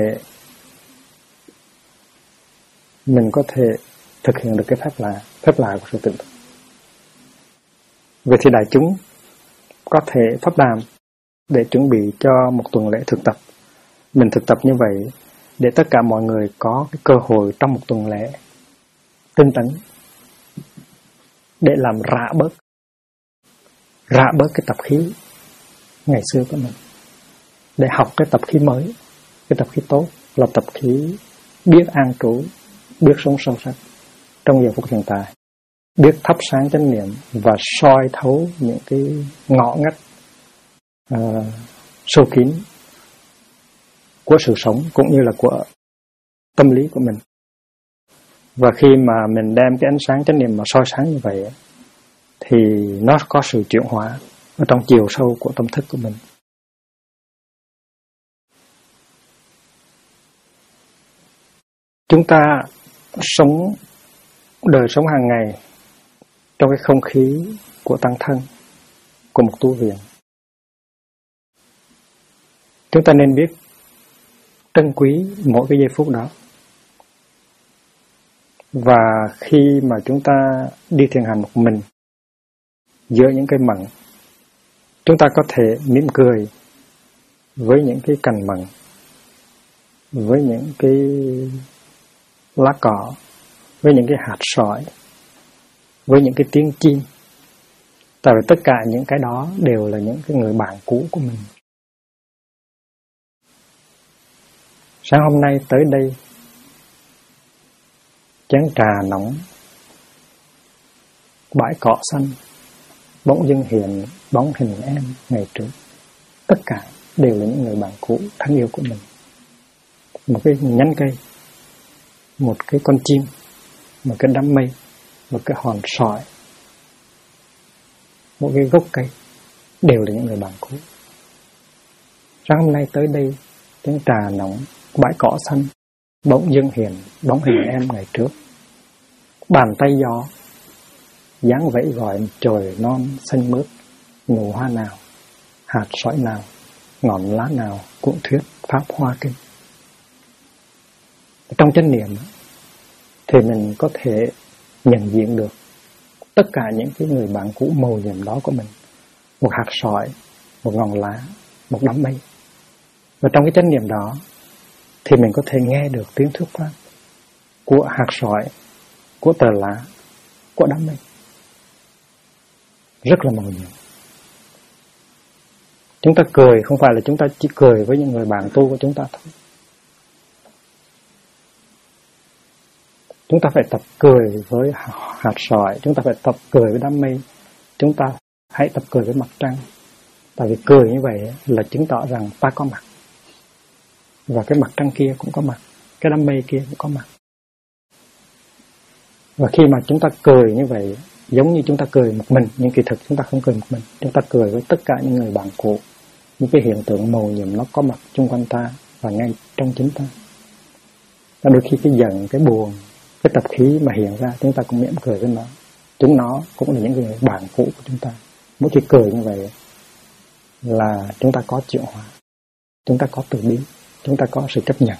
có thể thực hiện được cái phép lạ của sự tịnh độ. Vậy thì đại chúng có thể pháp đàm để chuẩn bị cho một tuần lễ thực tập. Mình thực tập như vậy để tất cả mọi người có cái cơ hội trong một tuần lễ tinh tấn để làm rã bớt cái tập khí ngày xưa của mình, để học cái tập khí mới, cái tập khí tốt là tập khí biết an trú, biết sống sâu sắc trong giờ phút hiện tại, biết thắp sáng chánh niệm và soi thấu những cái ngõ ngách sâu kín của sự sống cũng như là của tâm lý của mình. Và khi mà mình đem cái ánh sáng chánh niệm mà soi sáng như vậy thì nó có sự chuyển hóa ở trong chiều sâu của tâm thức của mình. Chúng ta sống đời sống hàng ngày trong cái không khí của tăng thân, của một tu viện. Chúng ta nên biết trân quý mỗi cái giây phút đó. Và khi mà chúng ta đi thiền hành một mình giữa những cây mận, chúng ta có thể mỉm cười với những cái cành mận, với những cái lá cỏ, với những cái hạt sỏi, với những cái tiếng chim. Tại vì tất cả những cái đó đều là những cái người bạn cũ của mình. Sáng hôm nay tới đây, chén trà nóng, bãi cỏ xanh, bỗng dưng hiện bóng hình em ngày trước. Tất cả đều là những người bạn cũ thân yêu của mình. Một cái nhánh cây, một cái con chim, một cái đám mây, một cái hòn sỏi, một cái gốc cây, đều là những người bạn cũ. Sáng hôm nay tới đây, chén trà nóng, bãi cỏ xanh, bỗng dưng hiện bóng hình em ngày trước. Bàn tay gió dáng vẫy gọi trời non xanh mướt, nụ hoa nào, hạt sỏi nào, ngọn lá nào cũng thuyết pháp hoa kinh. Trong chánh niệm thì mình có thể nhận diện được tất cả những cái người bạn cũ màu nhiệm đó của mình. Một hạt sỏi, một ngọn lá, một đám mây. Và trong cái chánh niệm đó thì mình có thể nghe được tiếng thuyết pháp của hạt sỏi, của tờ lá, của đám mây. Rất là màu nhiệm. Chúng ta cười không phải là chúng ta chỉ cười với những người bạn tu của chúng ta thôi. Chúng ta phải tập cười với hạt sỏi, chúng ta phải tập cười với đám mây, chúng ta hãy tập cười với mặt trăng. Tại vì cười như vậy là chứng tỏ rằng ta có mặt. Và cái mặt trăng kia cũng có mặt, cái đám mây kia cũng có mặt. Và khi mà chúng ta cười như vậy, giống như chúng ta cười một mình, nhưng kỳ thực chúng ta không cười một mình. Chúng ta cười với tất cả những người bạn cũ, những cái hiện tượng màu nhiệm nó có mặt xung quanh ta và ngay trong chính ta. Và đôi khi cái giận, cái buồn, cái tập khí mà hiện ra, chúng ta cũng mỉm cười với nó. Chúng nó cũng là những người bạn cũ của chúng ta. Mỗi khi cười như vậy là chúng ta có chuyển hóa, chúng ta có từ bi, chúng ta có sự chấp nhận.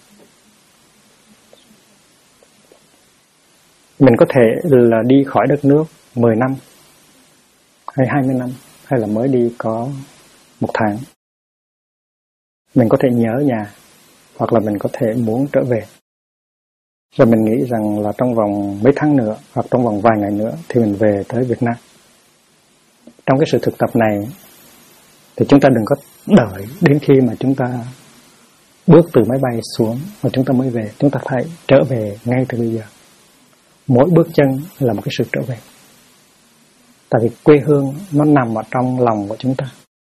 Mình có thể là đi khỏi đất nước 10 năm hay 20 năm, hay là mới đi có 1 tháng. Mình có thể nhớ nhà, hoặc là mình có thể muốn trở về. Rồi mình nghĩ rằng là trong vòng mấy tháng nữa, hoặc trong vòng vài ngày nữa thì mình về tới Việt Nam. Trong cái sự thực tập này thì chúng ta đừng có đợi đến khi mà chúng ta bước từ máy bay xuống và chúng ta mới về. Chúng ta phải trở về ngay từ bây giờ. Mỗi bước chân là một cái sự trở về. Tại vì quê hương nó nằm ở trong lòng của chúng ta.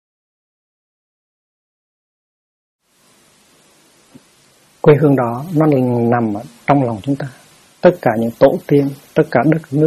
Quê hương đó nó nằm ở trong lòng chúng ta. Tất cả những tổ tiên, tất cả đất nước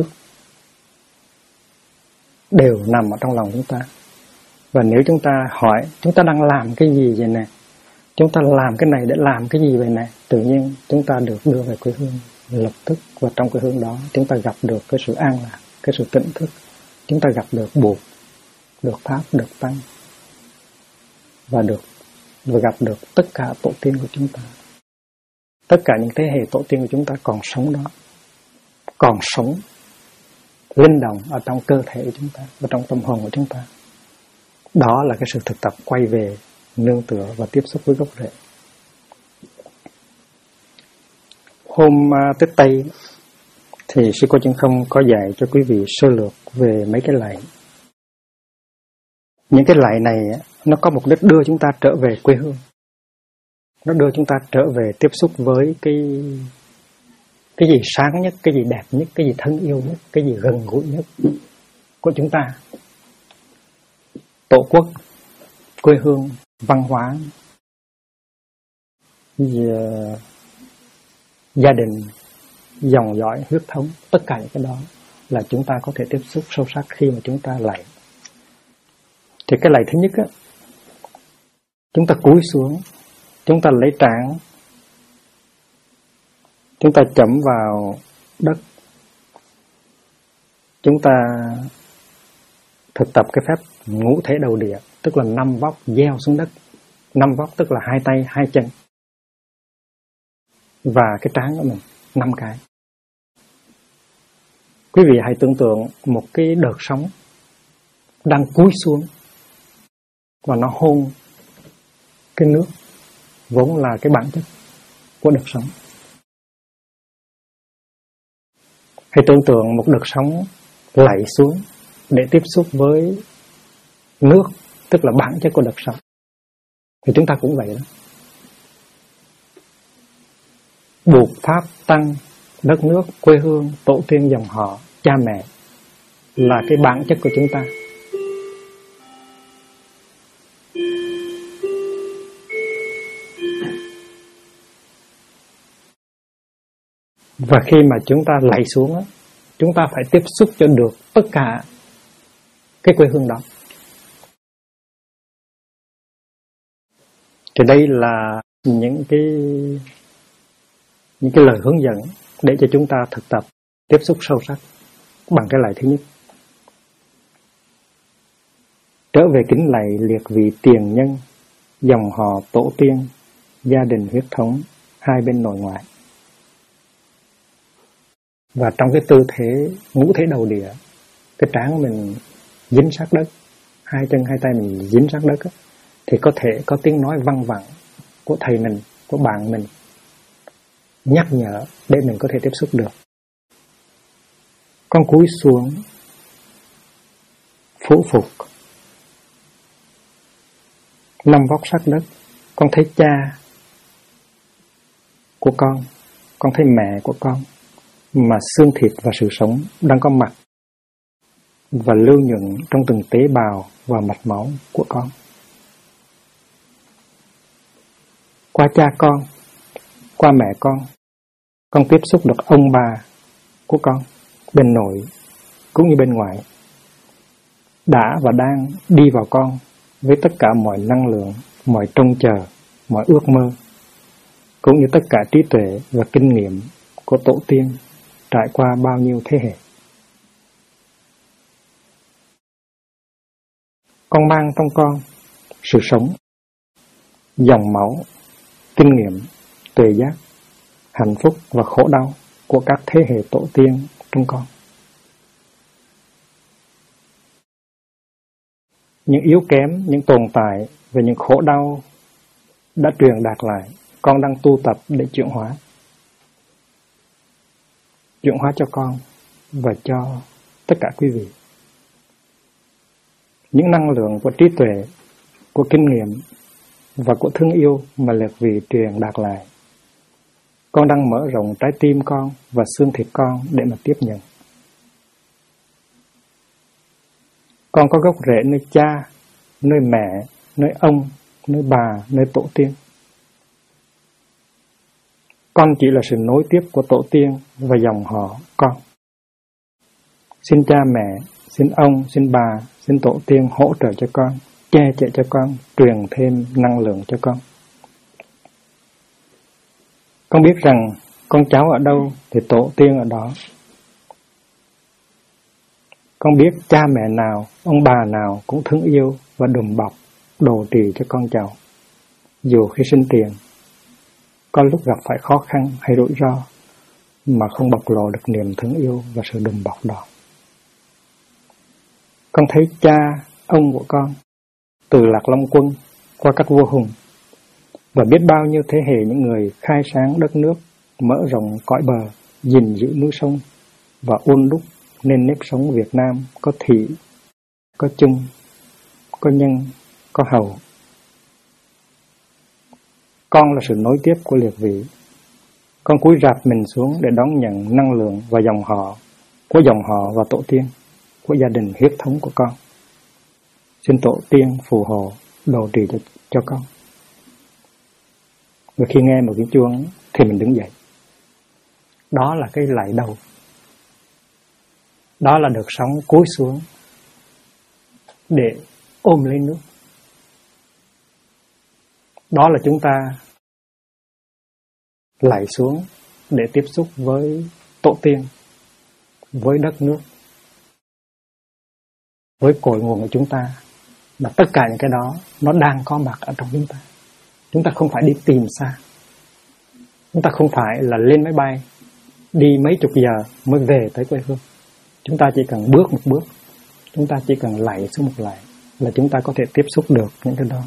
đều nằm ở trong lòng chúng ta. Và nếu chúng ta hỏi chúng ta đang làm cái gì vậy nè, chúng ta làm cái này để làm cái gì vậy nè, tự nhiên chúng ta được đưa về quê hương lập tức. Và trong quê hương đó chúng ta gặp được cái sự an lạc, cái sự tỉnh thức. Chúng ta gặp được Bụt, được Pháp, được Tăng, và gặp được tất cả tổ tiên của chúng ta. Tất cả những thế hệ tổ tiên của chúng ta còn sống đó, còn sống linh động ở trong cơ thể của chúng ta, ở trong tâm hồn của chúng ta. Đó là cái sự thực tập quay về, nương tựa và tiếp xúc với gốc rễ. Hôm Tết Tây thì sư cô Chân Không có dạy cho quý vị sơ lược về mấy cái lạy. Những cái lạy này nó có mục đích đưa chúng ta trở về quê hương. Nó đưa chúng ta trở về tiếp xúc với cái gì sáng nhất, cái gì đẹp nhất, cái gì thân yêu nhất, cái gì gần gũi nhất của chúng ta. Tổ quốc, quê hương, văn hóa, gia đình, dòng dõi, huyết thống, tất cả những cái đó là chúng ta có thể tiếp xúc sâu sắc khi mà chúng ta lạy. Thì cái lạy thứ nhất á, chúng ta cúi xuống, chúng ta lấy trán, chúng ta chấm vào đất, chúng ta thực tập cái phép ngũ thể đầu địa, tức là 5 vóc gieo xuống đất. 5 vóc tức là 2 tay, 2 chân, và cái trán của mình 5 cái. Quý vị hãy tưởng tượng một cái đợt sóng đang cúi xuống và nó hôn cái nước vốn là cái bản chất của đợt sóng. Hãy tưởng tượng một đợt sóng lạy xuống để tiếp xúc với nước, tức là bản chất của đợt sóng. Thì chúng ta cũng vậy đó. Bụt, Pháp, Tăng, đất nước, quê hương, tổ tiên, dòng họ, cha mẹ là cái bản chất của chúng ta. Và khi mà chúng ta lạy xuống, chúng ta phải tiếp xúc cho được tất cả cái quê hương đó. Thì đây là những cái lời hướng dẫn để cho chúng ta thực tập tiếp xúc sâu sắc bằng cái lạy thứ nhất. Trở về kính lạy liệt vị tiền nhân, dòng họ tổ tiên, gia đình huyết thống, hai bên nội ngoại. Và trong cái tư thế ngũ thể đầu địa, cái trán của mình dính sát đất, 2 chân 2 tay mình dính sát đất, thì có thể có tiếng nói văng vẳng của thầy mình, của bạn mình, nhắc nhở để mình có thể tiếp xúc được. Con cúi xuống, phủ phục, 5 vóc sát đất. Con thấy cha của con thấy mẹ của con, mà xương thịt và sự sống đang có mặt và lưu nhuận trong từng tế bào và mạch máu của con. Qua cha con, qua mẹ con tiếp xúc được ông bà của con, bên nội cũng như bên ngoài, đã và đang đi vào con với tất cả mọi năng lượng, mọi trông chờ, mọi ước mơ, cũng như tất cả trí tuệ và kinh nghiệm của tổ tiên trải qua bao nhiêu thế hệ. Con mang trong con sự sống, dòng máu, kinh nghiệm, tuệ giác, hạnh phúc và khổ đau của các thế hệ tổ tiên trong con. những yếu kém, những tồn tại và những khổ đau đã truyền đạt lại, con đang tu tập để chuyển hóa. Chuyển hóa cho con và cho tất cả quý vị. Những năng lượng của trí tuệ, của kinh nghiệm và của thương yêu mà liệt vị truyền đạt lại, con đang mở rộng trái tim con và xương thịt con để mà tiếp nhận. Con có gốc rễ nơi cha, nơi mẹ, nơi ông, nơi bà, nơi tổ tiên. Con chỉ là sự nối tiếp của tổ tiên và dòng họ con. Xin cha mẹ, xin ông, xin bà, xin tổ tiên hỗ trợ cho con, che chở cho con, truyền thêm năng lượng cho con. Con biết rằng con cháu ở đâu thì tổ tiên ở đó. Con biết cha mẹ nào, ông bà nào cũng thương yêu và đùm bọc, đồ trì cho con cháu. Dù khi sinh tiền, có lúc gặp phải khó khăn hay rủi ro mà không bộc lộ được niềm thương yêu và sự đùm bọc đó. Con thấy cha, ông của con, từ Lạc Long Quân qua các vua hùng, và biết bao nhiêu thế hệ những người khai sáng đất nước, mở rộng cõi bờ, gìn giữ núi sông và uốn đúc nên nếp sống Việt Nam có thị, có chung, có nhân, có hầu. Con là sự nối tiếp của liệt vị. Con cúi rạp mình xuống để đón nhận năng lượng và dòng họ và tổ tiên, của gia đình huyết thống của con. Xin tổ tiên phù hộ, đồ trì cho con. Và khi nghe một tiếng chuông thì mình đứng dậy. Đó là cái lạy đầu. Đó là được sóng cúi xuống để ôm lấy nước. Đó là chúng ta lạy xuống để tiếp xúc với tổ tiên, với đất nước, với cội nguồn của chúng ta. Mà tất cả những cái đó nó đang có mặt ở trong chúng ta. Chúng ta không phải đi tìm xa. Chúng ta không phải là lên máy bay đi mấy chục giờ mới về tới quê hương. Chúng ta chỉ cần bước một bước, chúng ta chỉ cần lạy xuống một lạy là chúng ta có thể tiếp xúc được những cái đó.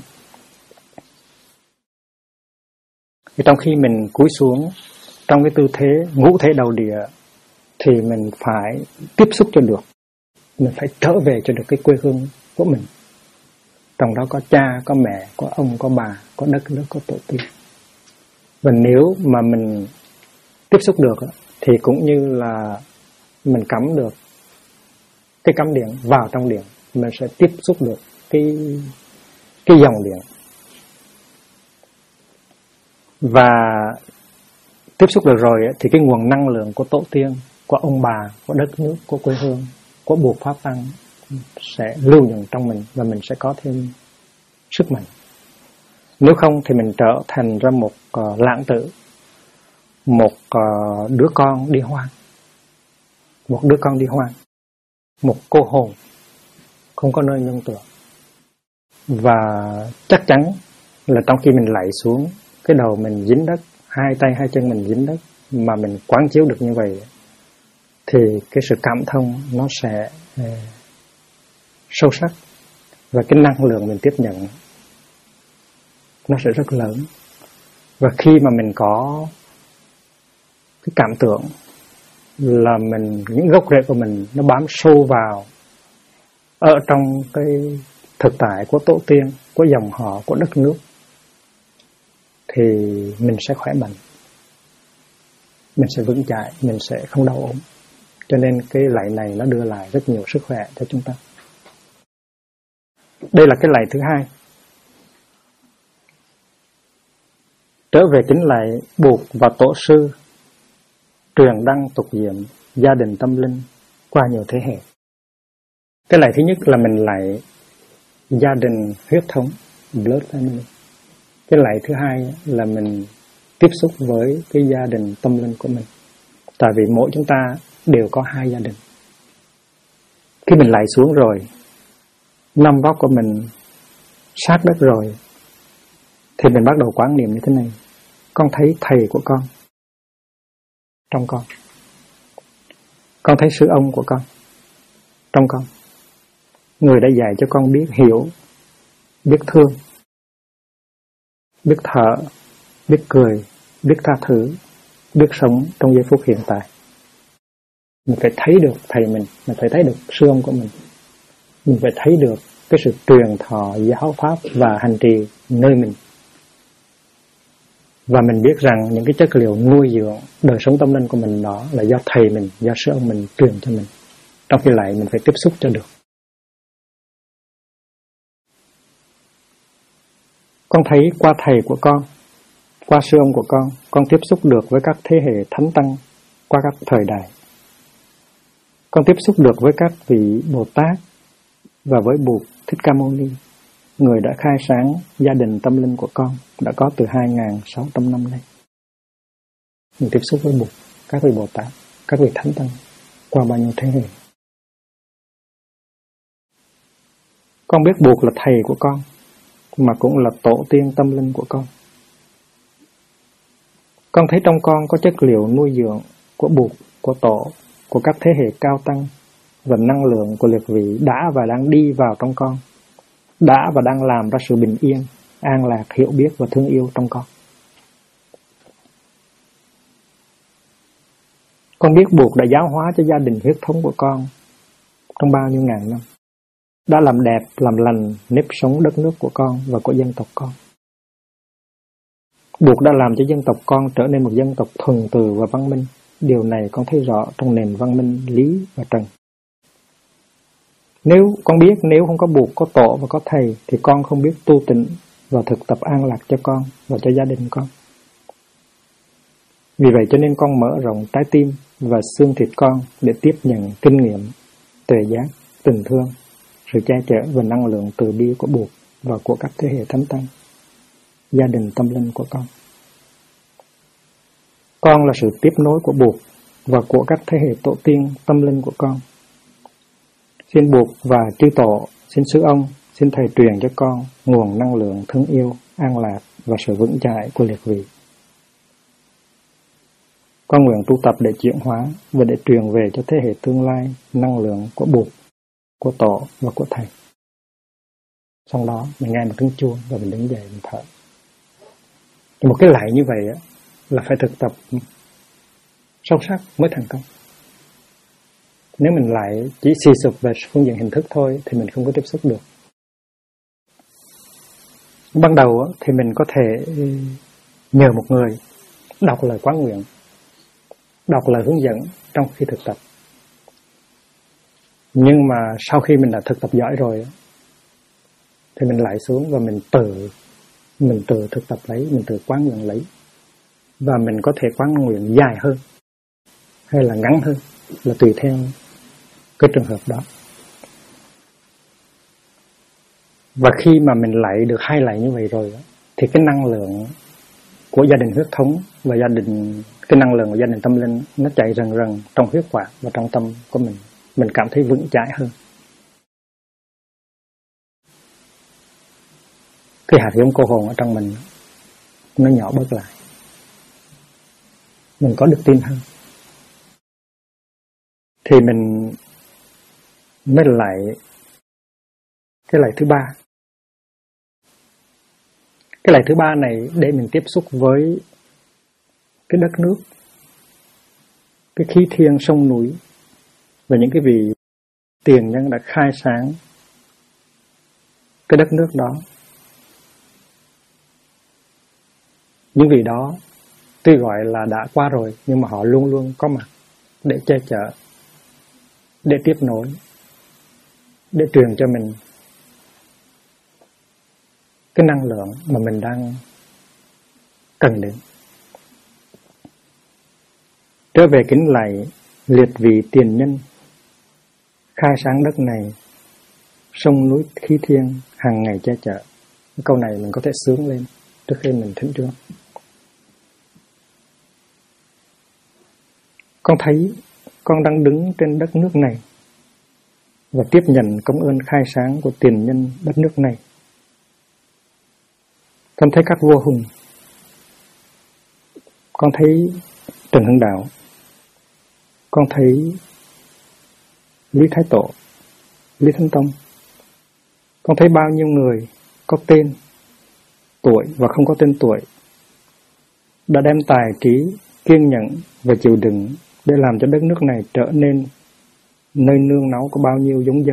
Thì trong khi mình cúi xuống trong cái tư thế ngũ thể đầu địa thì mình phải tiếp xúc cho được. Mình phải trở về cho được cái quê hương của mình. Trong đó có cha, có mẹ, có ông, có bà, có đất nước, có tổ tiên. Và nếu mà mình tiếp xúc được thì cũng như là mình cắm được cái cắm điện vào trong điện, mình sẽ tiếp xúc được cái dòng điện. Và tiếp xúc được rồi thì cái nguồn năng lượng của tổ tiên, của ông bà, của đất nước, của quê hương, của buộc pháp tăng sẽ lưu nhận trong mình và mình sẽ có thêm sức mạnh. Nếu không thì mình trở thành ra một lãng tử, một đứa con đi hoang, một đứa con đi hoang, một cô hồn không có nơi nương tựa. Và chắc chắn là trong khi mình lạy xuống, cái đầu mình dính đất, hai tay hai chân mình dính đất, mà mình quán chiếu được như vậy thì cái sự cảm thông nó sẽ sâu sắc, và cái năng lượng mình tiếp nhận nó sẽ rất lớn. Và khi mà mình có cái cảm tưởng là những gốc rễ của mình nó bám sâu vào ở trong cái thực tại của tổ tiên, của dòng họ, của đất nước, thì mình sẽ khỏe mạnh, mình sẽ vững chãi, mình sẽ không đau ốm. Cho nên cái lạy này nó đưa lại rất nhiều sức khỏe cho chúng ta. Đây là cái lạy thứ hai. Trở về kính lạy buộc và tổ sư, truyền đăng tục diệm, gia đình tâm linh qua nhiều thế hệ. Cái lạy thứ nhất là mình lạy gia đình huyết thống, blood family. Cái lạy thứ hai là mình tiếp xúc với cái gia đình tâm linh của mình. Tại vì mỗi chúng ta đều có hai gia đình. Khi mình lạy xuống rồi, năm vóc của mình sát đất rồi, thì mình bắt đầu quán niệm như thế này. Con thấy thầy của con trong con. Con thấy sư ông của con trong con. người đã dạy cho con biết hiểu, biết thương, biết thở, biết cười, biết tha thứ, biết sống trong giây phút hiện tại. Mình phải thấy được thầy mình phải thấy được sư ông của mình phải thấy được cái sự truyền thọ giáo pháp và hành trì nơi mình. Và mình biết rằng những cái chất liệu nuôi dưỡng đời sống tâm linh của mình đó là do thầy mình, do sư ông mình truyền cho mình. Trong khi lại mình phải tiếp xúc cho được. Con thấy qua thầy của con, qua sư ông của con tiếp xúc được với các thế hệ thánh tăng qua các thời đại. Con tiếp xúc được với các vị Bồ Tát và với Bụt Thích Ca Mâu Ni, người đã khai sáng gia đình tâm linh của con đã có từ 2.600 năm nay. Mình tiếp xúc với Bụt, các vị Bồ Tát, các vị thánh tăng qua bao nhiêu thế hệ. Con biết Bụt là thầy của con, mà cũng là tổ tiên tâm linh của con. Con thấy trong con có chất liệu nuôi dưỡng của Bụt, của tổ, của các thế hệ cao tăng và năng lượng của liệt vị đã và đang đi vào trong con, đã và đang làm ra sự bình yên, an lạc, hiểu biết và thương yêu trong con. Con biết Bụt đã giáo hóa cho gia đình huyết thống của con trong bao nhiêu ngàn năm, đã làm đẹp, làm lành nếp sống đất nước của con và của dân tộc con. Bụt đã làm cho dân tộc con trở nên một dân tộc thuần từ và văn minh. Điều này con thấy rõ trong nền văn minh lý và trần. Nếu con biết nếu không có Bụt, có tổ và có thầy thì con không biết tu tịnh và thực tập an lạc cho con và cho gia đình con. Vì vậy cho nên con mở rộng trái tim và xương thịt con để tiếp nhận kinh nghiệm, tuệ giác, tình thương, sự che chở và năng lượng từ bi của Bụt và của các thế hệ thánh tăng, gia đình tâm linh của con. Con là sự tiếp nối của Bụt và của các thế hệ tổ tiên tâm linh của con. Xin Bụt và chư tổ, xin sư ông, xin thầy truyền cho con nguồn năng lượng thương yêu, an lạc và sự vững chãi của liệt vị. Con nguyện tu tập để chuyển hóa và để truyền về cho thế hệ tương lai năng lượng của Bụt, của tổ và của thầy. Sau đó mình nghe một tiếng chuông và mình đứng dậy mình thở. Một cái lạy như vậy á, là phải thực tập sâu sắc mới thành công. Nếu mình lại chỉ xì sụp về phương diện hình thức thôi thì mình không có tiếp xúc được. Ban đầu á, thì mình có thể nhờ một người đọc lời quán nguyện, đọc lời hướng dẫn trong khi thực tập. Nhưng mà sau khi mình đã thực tập giỏi rồi thì mình lại xuống và mình tự thực tập lấy, mình tự quán nguyện lấy. Và mình có thể quán nguyện dài hơn hay là ngắn hơn, là tùy theo cái trường hợp đó. Và khi mà mình lại được 2 lạy như vậy rồi thì cái năng lượng của gia đình huyết thống và cái năng lượng của gia đình tâm linh nó chạy rần rần trong huyết quản và trong tâm của mình. Mình cảm thấy vững chãi hơn. Cái hạt giống cô hồn ở trong mình nó nhỏ bớt lại. Mình có đức tin hơn. Thì mình mới lại cái lạy thứ 3. Cái lạy thứ 3 này để mình tiếp xúc với cái đất nước, cái khí thiên sông núi và những cái vị tiền nhân đã khai sáng cái đất nước đó. Những vị đó tuy gọi là đã qua rồi nhưng mà họ luôn luôn có mặt để che chở, để tiếp nối, để truyền cho mình cái năng lượng mà mình đang cần đến. Trở về kính lạy liệt vị tiền nhân khai sáng đất này, sông núi khí thiên hàng ngày che chở. Câu này mình có thể sướng lên trước khi mình thỉnh trước. Con thấy con đang đứng trên đất nước này và tiếp nhận công ơn khai sáng của tiền nhân đất nước này. Con thấy các vua hùng, con thấy Trần Hưng Đạo, con thấy Lý Thái Tổ, Lý Thánh Tông, Con thấy bao nhiêu người có tên tuổi và không có tên tuổi đã đem tài trí, kiên nhẫn và chịu đựng để làm cho đất nước này trở nên nơi nương náu của bao nhiêu giống dân.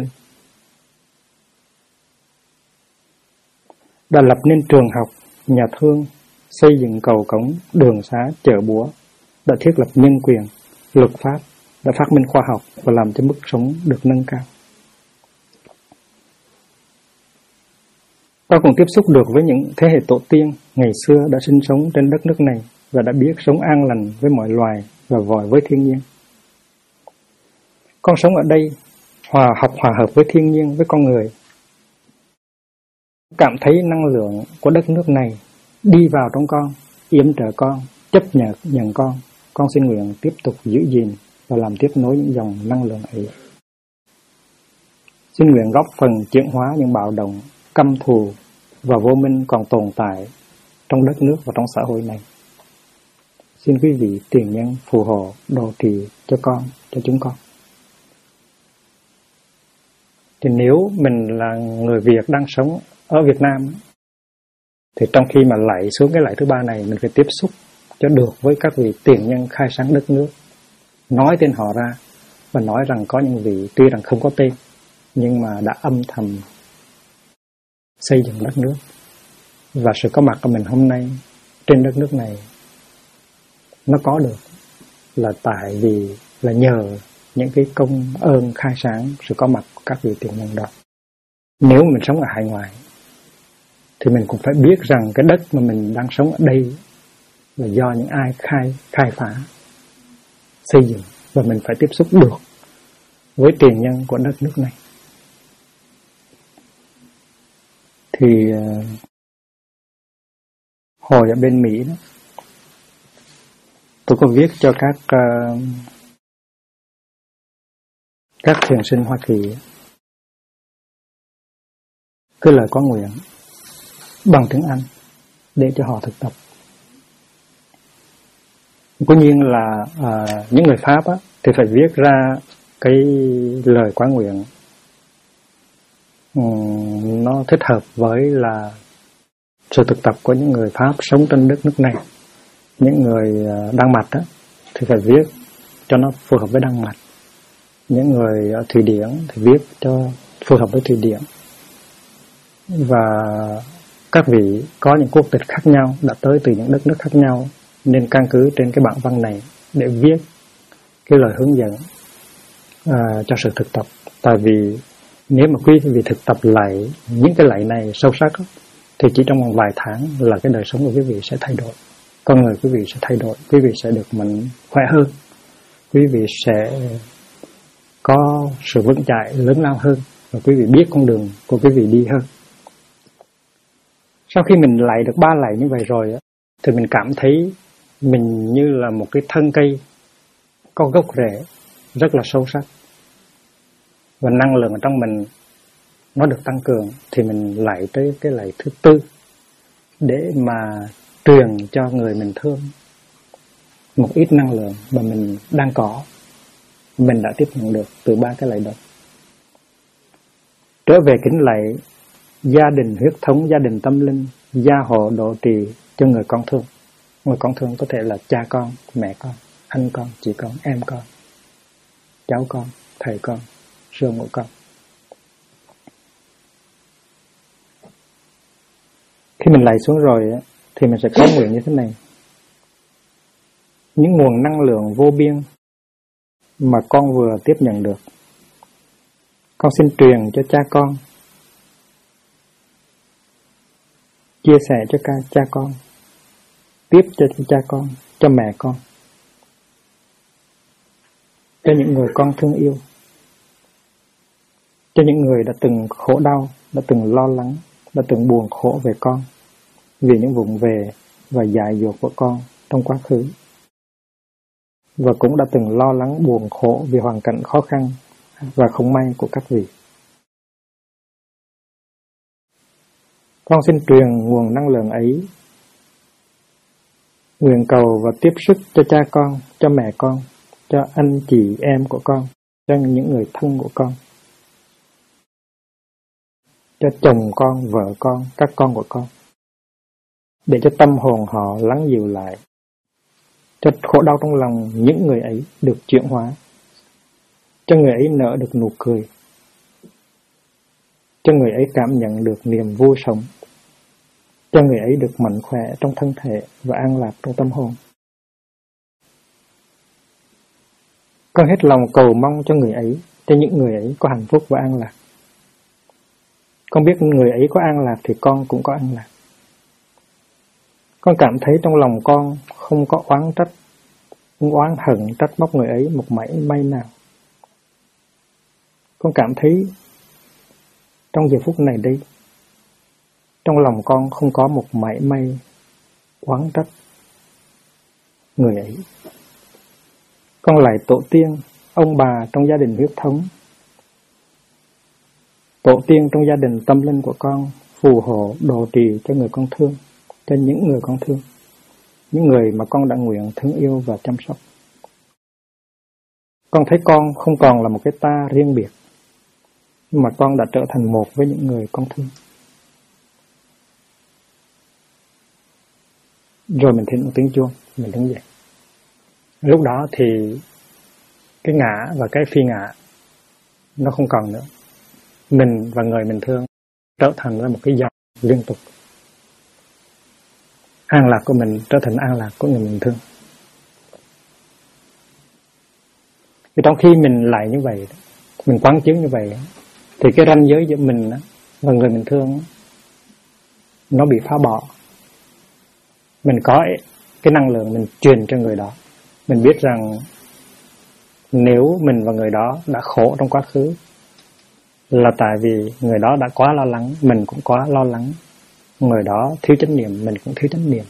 Đã lập nên trường học, nhà thương, xây dựng cầu cống, đường xá, chợ búa, đã thiết lập nhân quyền, luật pháp, đã phát minh khoa học và làm cho mức sống được nâng cao. Con còn tiếp xúc được với những thế hệ tổ tiên ngày xưa đã sinh sống trên đất nước này và đã biết sống an lành với mọi loài và với thiên nhiên. Con sống ở đây, hòa hợp với thiên nhiên, với con người. Cảm thấy năng lượng của đất nước này đi vào trong con, yểm trợ con, chấp nhận con. Con xin nguyện tiếp tục giữ gìn và làm tiếp nối những dòng năng lượng ấy. Xin nguyện góp phần chuyển hóa những bạo động, căm thù và vô minh còn tồn tại trong đất nước và trong xã hội này. Xin quý vị tiền nhân phù hộ độ trì cho con, cho chúng con. Thì nếu mình là người Việt đang sống ở Việt Nam, thì trong khi mà lạy xuống cái lạy thứ ba này, mình phải tiếp xúc cho được với các vị tiền nhân khai sáng đất nước, nói tên họ ra và nói rằng có những vị tuy rằng không có tên nhưng mà đã âm thầm xây dựng đất nước, và sự có mặt của mình hôm nay trên đất nước này nó có được là tại vì là nhờ những cái công ơn khai sáng sự có mặt của các vị tiền nhân đó. Nếu mình sống ở hải ngoại thì mình cũng phải biết rằng cái đất mà mình đang sống ở đây là do những ai khai phá, xây dựng, và mình phải tiếp xúc được với tiền nhân của đất nước này. Thì hồi ở bên Mỹ đó, tôi có viết cho các thiền sinh Hoa Kỳ cái lời có nguyện bằng tiếng Anh để cho họ thực tập. Cố nhiên là những người Pháp á, thì phải viết ra cái lời quá nguyện nó thích hợp với là sự thực tập của những người Pháp sống trên đất nước này. Những người Đan Mạch á, thì phải viết cho nó phù hợp với Đan Mạch. Những người ở Thụy Điển thì viết cho phù hợp với Thụy Điển. Và các vị có những quốc tịch khác nhau, đã tới từ những đất nước khác nhau, nên căn cứ trên cái bản văn này để viết cái lời hướng dẫn cho sự thực tập. Tại vì nếu mà quý vị thực tập lại những cái lạy này sâu sắc thì chỉ trong vòng vài tháng là cái đời sống của quý vị sẽ thay đổi, con người quý vị sẽ thay đổi, quý vị sẽ được mạnh khỏe hơn, quý vị sẽ có sự vững chãi lớn lao hơn, và quý vị biết con đường của quý vị đi hơn. Sau khi mình lạy được 3 lạy như vậy rồi thì mình cảm thấy mình như là một cái thân cây có gốc rễ rất là sâu sắc, và năng lượng ở trong mình nó được tăng cường. Thì mình lạy tới cái lạy thứ 4 để mà truyền cho người mình thương một ít năng lượng mà mình đang có, mình đã tiếp nhận được từ 3 cái lạy đó. Trở về kính lạy gia đình huyết thống, gia đình tâm linh, gia hộ độ trì cho người con thương. Người con thương có thể là cha con, mẹ con, anh con, chị con, em con, cháu con, thầy con, sư母con. Khi mình lạy xuống rồi thì mình sẽ có nguyện như thế này: những nguồn năng lượng vô biên mà con vừa tiếp nhận được, con xin truyền cho cha con, chia sẻ cho cha con, tiếp cho cha con, cho mẹ con, cho những người con thương yêu, cho những người đã từng khổ đau, đã từng lo lắng, đã từng buồn khổ về con, vì những vụng về và dại dột của con trong quá khứ, và cũng đã từng lo lắng buồn khổ vì hoàn cảnh khó khăn và không may của các vị. Con xin truyền nguồn năng lượng ấy, nguyện cầu và tiếp sức cho cha con, cho mẹ con, cho anh chị em của con, cho những người thân của con, cho cho chồng con, vợ con, các con của con, để cho tâm hồn họ lắng dịu lại, cho khổ đau trong lòng những người ấy được chuyển hóa, cho người ấy nở được nụ cười, cho người ấy cảm nhận được niềm vui sống, cho người ấy được mạnh khỏe trong thân thể và an lạc trong tâm hồn. Con hết lòng cầu mong cho người ấy, cho những người ấy có hạnh phúc và an lạc. Con biết người ấy có an lạc thì con cũng có an lạc. Con cảm thấy trong lòng con không có oán trách, không oán hận trách móc người ấy một mảy may nào. Con cảm thấy trong giờ phút này đây, trong lòng con không có một mảy may oán trách người ấy. Con lạy tổ tiên, ông bà trong gia đình huyết thống, tổ tiên trong gia đình tâm linh của con, phù hộ độ trì cho người con thương, cho những người con thương, những người mà con đã nguyện thương yêu và chăm sóc. Con thấy con không còn là một cái ta riêng biệt, mà con đã trở thành một với những người con thương. Rồi mình thỉnh một tiếng chuông, mình đứng dậy. Lúc đó thì cái ngã và cái phi ngã nó không còn nữa. Mình và người mình thương trở thành ra một cái dòng liên tục. An lạc của mình trở thành an lạc của người mình thương. Thì trong khi mình lại như vậy, mình quán chiếu như vậy, thì cái ranh giới giữa mình và người mình thương nó bị phá bỏ. Mình có cái năng lượng mình truyền cho người đó. Mình biết rằng nếu mình và người đó đã khổ trong quá khứ là tại vì người đó đã quá lo lắng, mình cũng quá lo lắng. Người đó thiếu chánh niệm, mình cũng thiếu chánh niệm.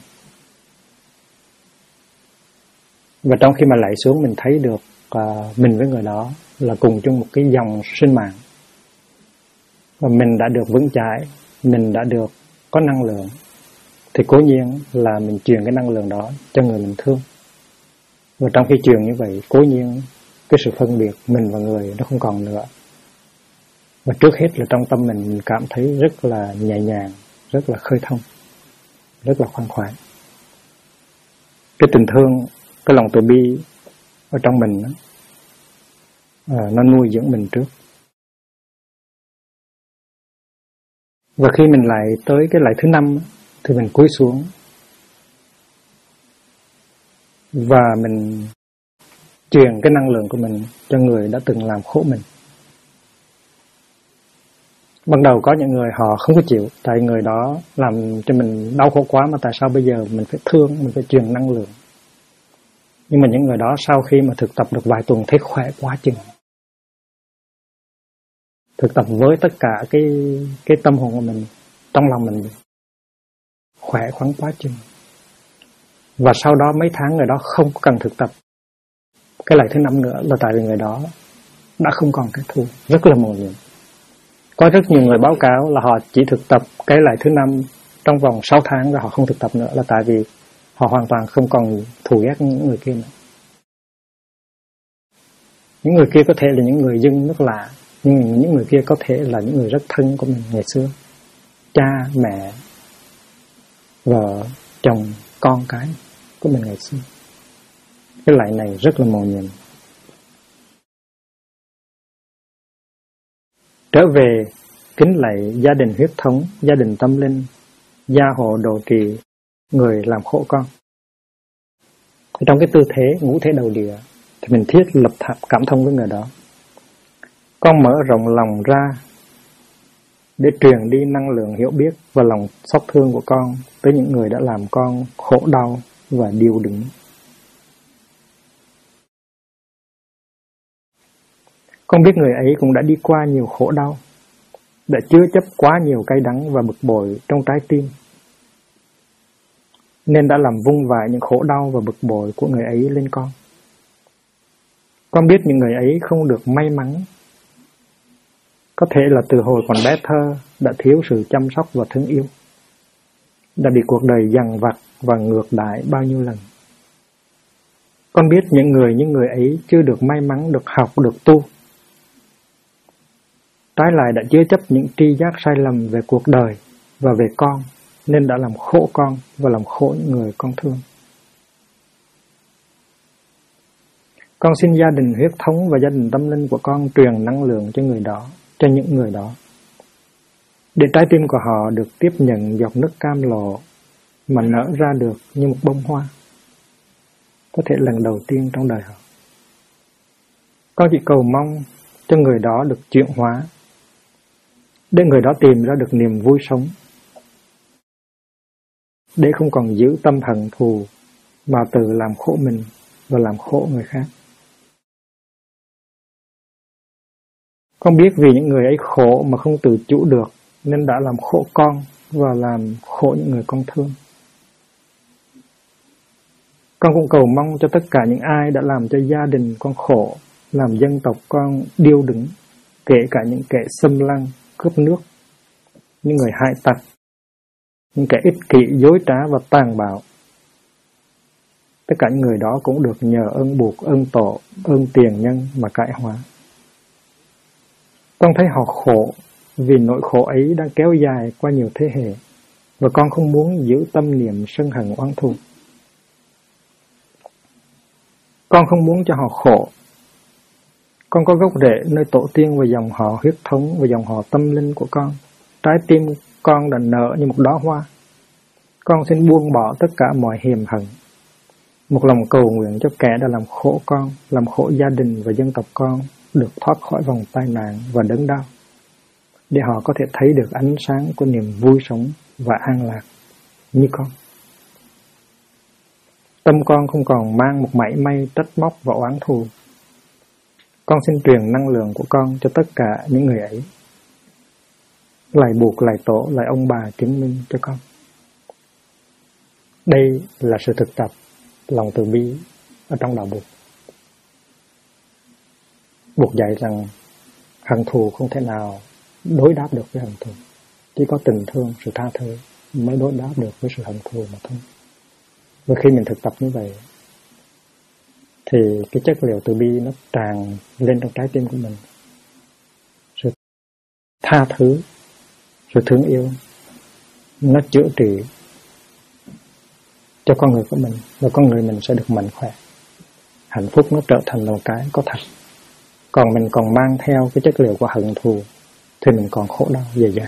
Và trong khi mà lại xuống mình thấy được mình với người đó là cùng chung một cái dòng sinh mạng. Và mình đã được vững chãi, mình đã được có năng lượng, thì cố nhiên là mình truyền cái năng lượng đó cho người mình thương. Và trong khi truyền như vậy, cố nhiên cái sự phân biệt mình và người nó không còn nữa. Và trước hết là trong tâm mình cảm thấy rất là nhẹ nhàng, rất là khơi thông, rất là khoan khoái. Cái tình thương, cái lòng từ bi ở trong mình nó nuôi dưỡng mình trước. Và khi mình lại tới cái lại thứ 5 thì mình cúi xuống và mình truyền cái năng lượng của mình cho người đã từng làm khổ mình. Ban đầu có những người họ không có chịu, tại người đó làm cho mình đau khổ quá, mà tại sao bây giờ mình phải thương, mình phải truyền năng lượng. Nhưng mà những người đó sau khi mà thực tập được vài tuần thấy khỏe quá chừng. Thực tập với tất cả cái tâm hồn của mình, trong lòng mình khỏe khoắn quá chừng. Và sau đó mấy tháng người đó không cần thực tập cái lại thứ 5 nữa, là tại vì người đó đã không còn cái thù, rất là mầu nhiệm. Có rất nhiều người báo cáo là họ chỉ thực tập cái lại thứ 5 trong vòng 6 tháng rồi họ không thực tập nữa, là tại vì họ hoàn toàn không còn thù ghét những người kia nữa. Những người kia có thể là những người dân nước lạ, nhưng những người kia có thể là những người rất thân của mình ngày xưa. Cha, mẹ, vợ, chồng, con cái của mình ngày xưa. Cái lại này rất là mầu nhiệm. Trở về kính lạy gia đình huyết thống, gia đình tâm linh, gia hộ độ trì người làm khổ con. Trong cái tư thế ngũ thể đầu địa thì mình thiết lập cảm thông với người đó. Con mở rộng lòng ra để truyền đi năng lượng hiểu biết và lòng xót thương của con tới những người đã làm con khổ đau và điêu đứng. Con biết người ấy cũng đã đi qua nhiều khổ đau, đã chứa chấp quá nhiều cay đắng và bực bội trong trái tim, nên đã làm vung vãi những khổ đau và bực bội của người ấy lên con. Con biết những người ấy không được may mắn, có thể là từ hồi còn bé thơ đã thiếu sự chăm sóc và thương yêu, đã bị cuộc đời dằn vặt và ngược đãi bao nhiêu lần. Con biết những người ấy chưa được may mắn được học, được tu. trái lại đã chứa chấp những tri giác sai lầm về cuộc đời và về con, nên đã làm khổ con và làm khổ những người con thương. Con xin gia đình huyết thống và gia đình tâm linh của con truyền năng lượng cho người đó, cho những người đó, để trái tim của họ được tiếp nhận giọt nước cam lộ mà nở ra được như một bông hoa, có thể lần đầu tiên trong đời họ. Con chỉ cầu mong cho người đó được chuyển hóa, để người đó tìm ra được niềm vui sống, để không còn giữ tâm hận thù mà tự làm khổ mình và làm khổ người khác. Con biết vì những người ấy khổ mà không tự chủ được, nên đã làm khổ con và làm khổ những người con thương. Con cũng cầu mong cho tất cả những ai đã làm cho gia đình con khổ, làm dân tộc con điêu đứng, kể cả những kẻ xâm lăng, cướp nước, những người hại tặc, những kẻ ích kỷ, dối trá và tàn bạo. Tất cả những người đó cũng được nhờ ơn buộc, ơn tổ, ơn tiền nhân mà cải hóa. Con thấy họ khổ vì nỗi khổ ấy đang kéo dài qua nhiều thế hệ, và con không muốn giữ tâm niệm sân hận oán thù. Con không muốn cho họ khổ. Con có gốc rễ nơi tổ tiên và dòng họ huyết thống và dòng họ tâm linh của con. Trái tim con đã nở như một đóa hoa. Con xin buông bỏ tất cả mọi hiềm hận, một lòng cầu nguyện cho kẻ đã làm khổ con, làm khổ gia đình và dân tộc con được thoát khỏi vòng tai nạn và đớn đau, để họ có thể thấy được ánh sáng của niềm vui sống và an lạc như con. Tâm con không còn mang một mảy may trách móc và oán thù. Con xin truyền năng lượng của con cho tất cả những người ấy. Lạy buộc, lạy tổ, lạy ông bà chứng minh cho con. Đây là sự thực tập lòng từ bi ở trong đạo Buộc. Buộc dạy rằng hận thù không thể nào đối đáp được với hận thù. Chỉ có tình thương, sự tha thứ mới đối đáp được với sự hận thù mà thôi. Và khi mình thực tập như vậy thì cái chất liệu từ bi nó tràn lên trong trái tim của mình. Sự tha thứ, sự thương yêu nó chữa trị cho con người của mình, và con người mình sẽ được mạnh khỏe. Hạnh phúc nó trở thành một cái có thật. Còn mình còn mang theo cái chất liệu của hận thù thì mình còn khổ đau dễ dàng.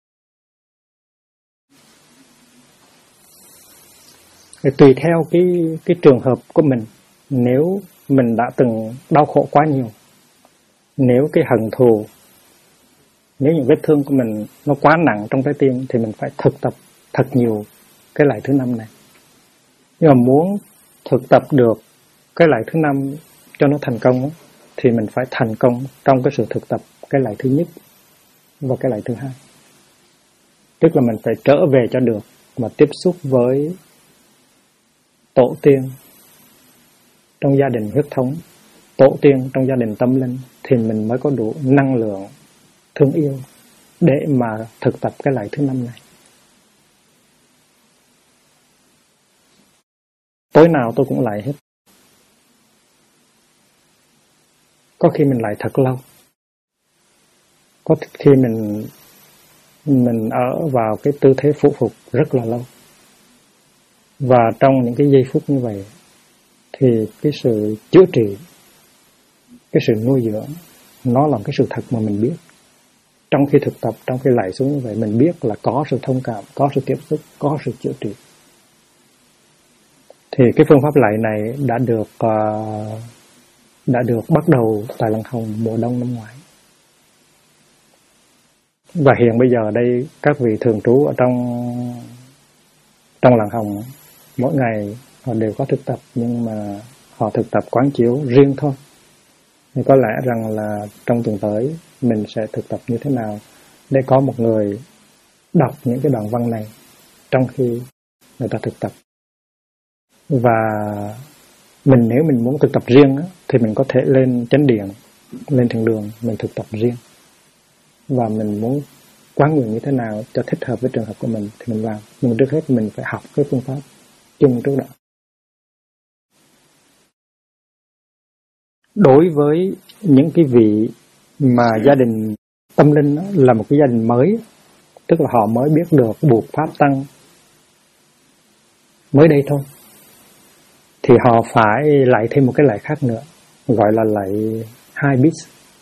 Tùy theo cái trường hợp của mình, nếu mình đã từng đau khổ quá nhiều, nếu cái hận thù, nếu những vết thương của mình nó quá nặng trong trái tim, thì mình phải thực tập thật nhiều cái lại thứ 5 này. Nhưng mà muốn thực tập được cái lại thứ 5 cho nó thành công thì mình phải thành công trong cái sự thực tập cái lại thứ nhất và cái lại thứ 2. Tức là mình phải trở về cho được mà tiếp xúc với tổ tiên trong gia đình huyết thống, tổ tiên trong gia đình tâm linh, thì mình mới có đủ năng lượng thương yêu để mà thực tập cái lại thứ 5 này. Tối nào tôi cũng lại hết. Có khi mình lại thật lâu. Có khi mình ở vào cái tư thế phụ phục rất là lâu. Và trong những cái giây phút như vậy thì cái sự chữa trị, cái sự nuôi dưỡng, nó là cái sự thật mà mình biết. Trong khi thực tập, trong khi lại xuống như vậy, mình biết là có sự thông cảm, có sự tiếp xúc, có sự chữa trị. Thì cái phương pháp lại này đã được bắt đầu tại Làng Hồng mùa đông năm ngoái. Và hiện bây giờ đây các vị thường trú ở trong Làng Hồng, mỗi ngày họ đều có thực tập, nhưng mà họ thực tập quán chiếu riêng thôi. Thì có lẽ rằng là trong tuần tới mình sẽ thực tập như thế nào để có một người đọc những cái đoạn văn này trong khi người ta thực tập. Và nếu mình muốn thực tập riêng thì mình có thể lên chánh điện, lên thiền đường, mình thực tập riêng. Và mình muốn quán nguyện như thế nào cho thích hợp với trường hợp của mình thì mình làm. Nhưng trước hết mình phải học cái phương pháp chung trước đã. Đối với những cái vị mà gia đình tâm linh là một cái gia đình mới, tức là họ mới biết được buộc pháp tăng mới đây thôi, thì họ phải lại thêm một cái lại khác nữa, gọi là lại 2 bit,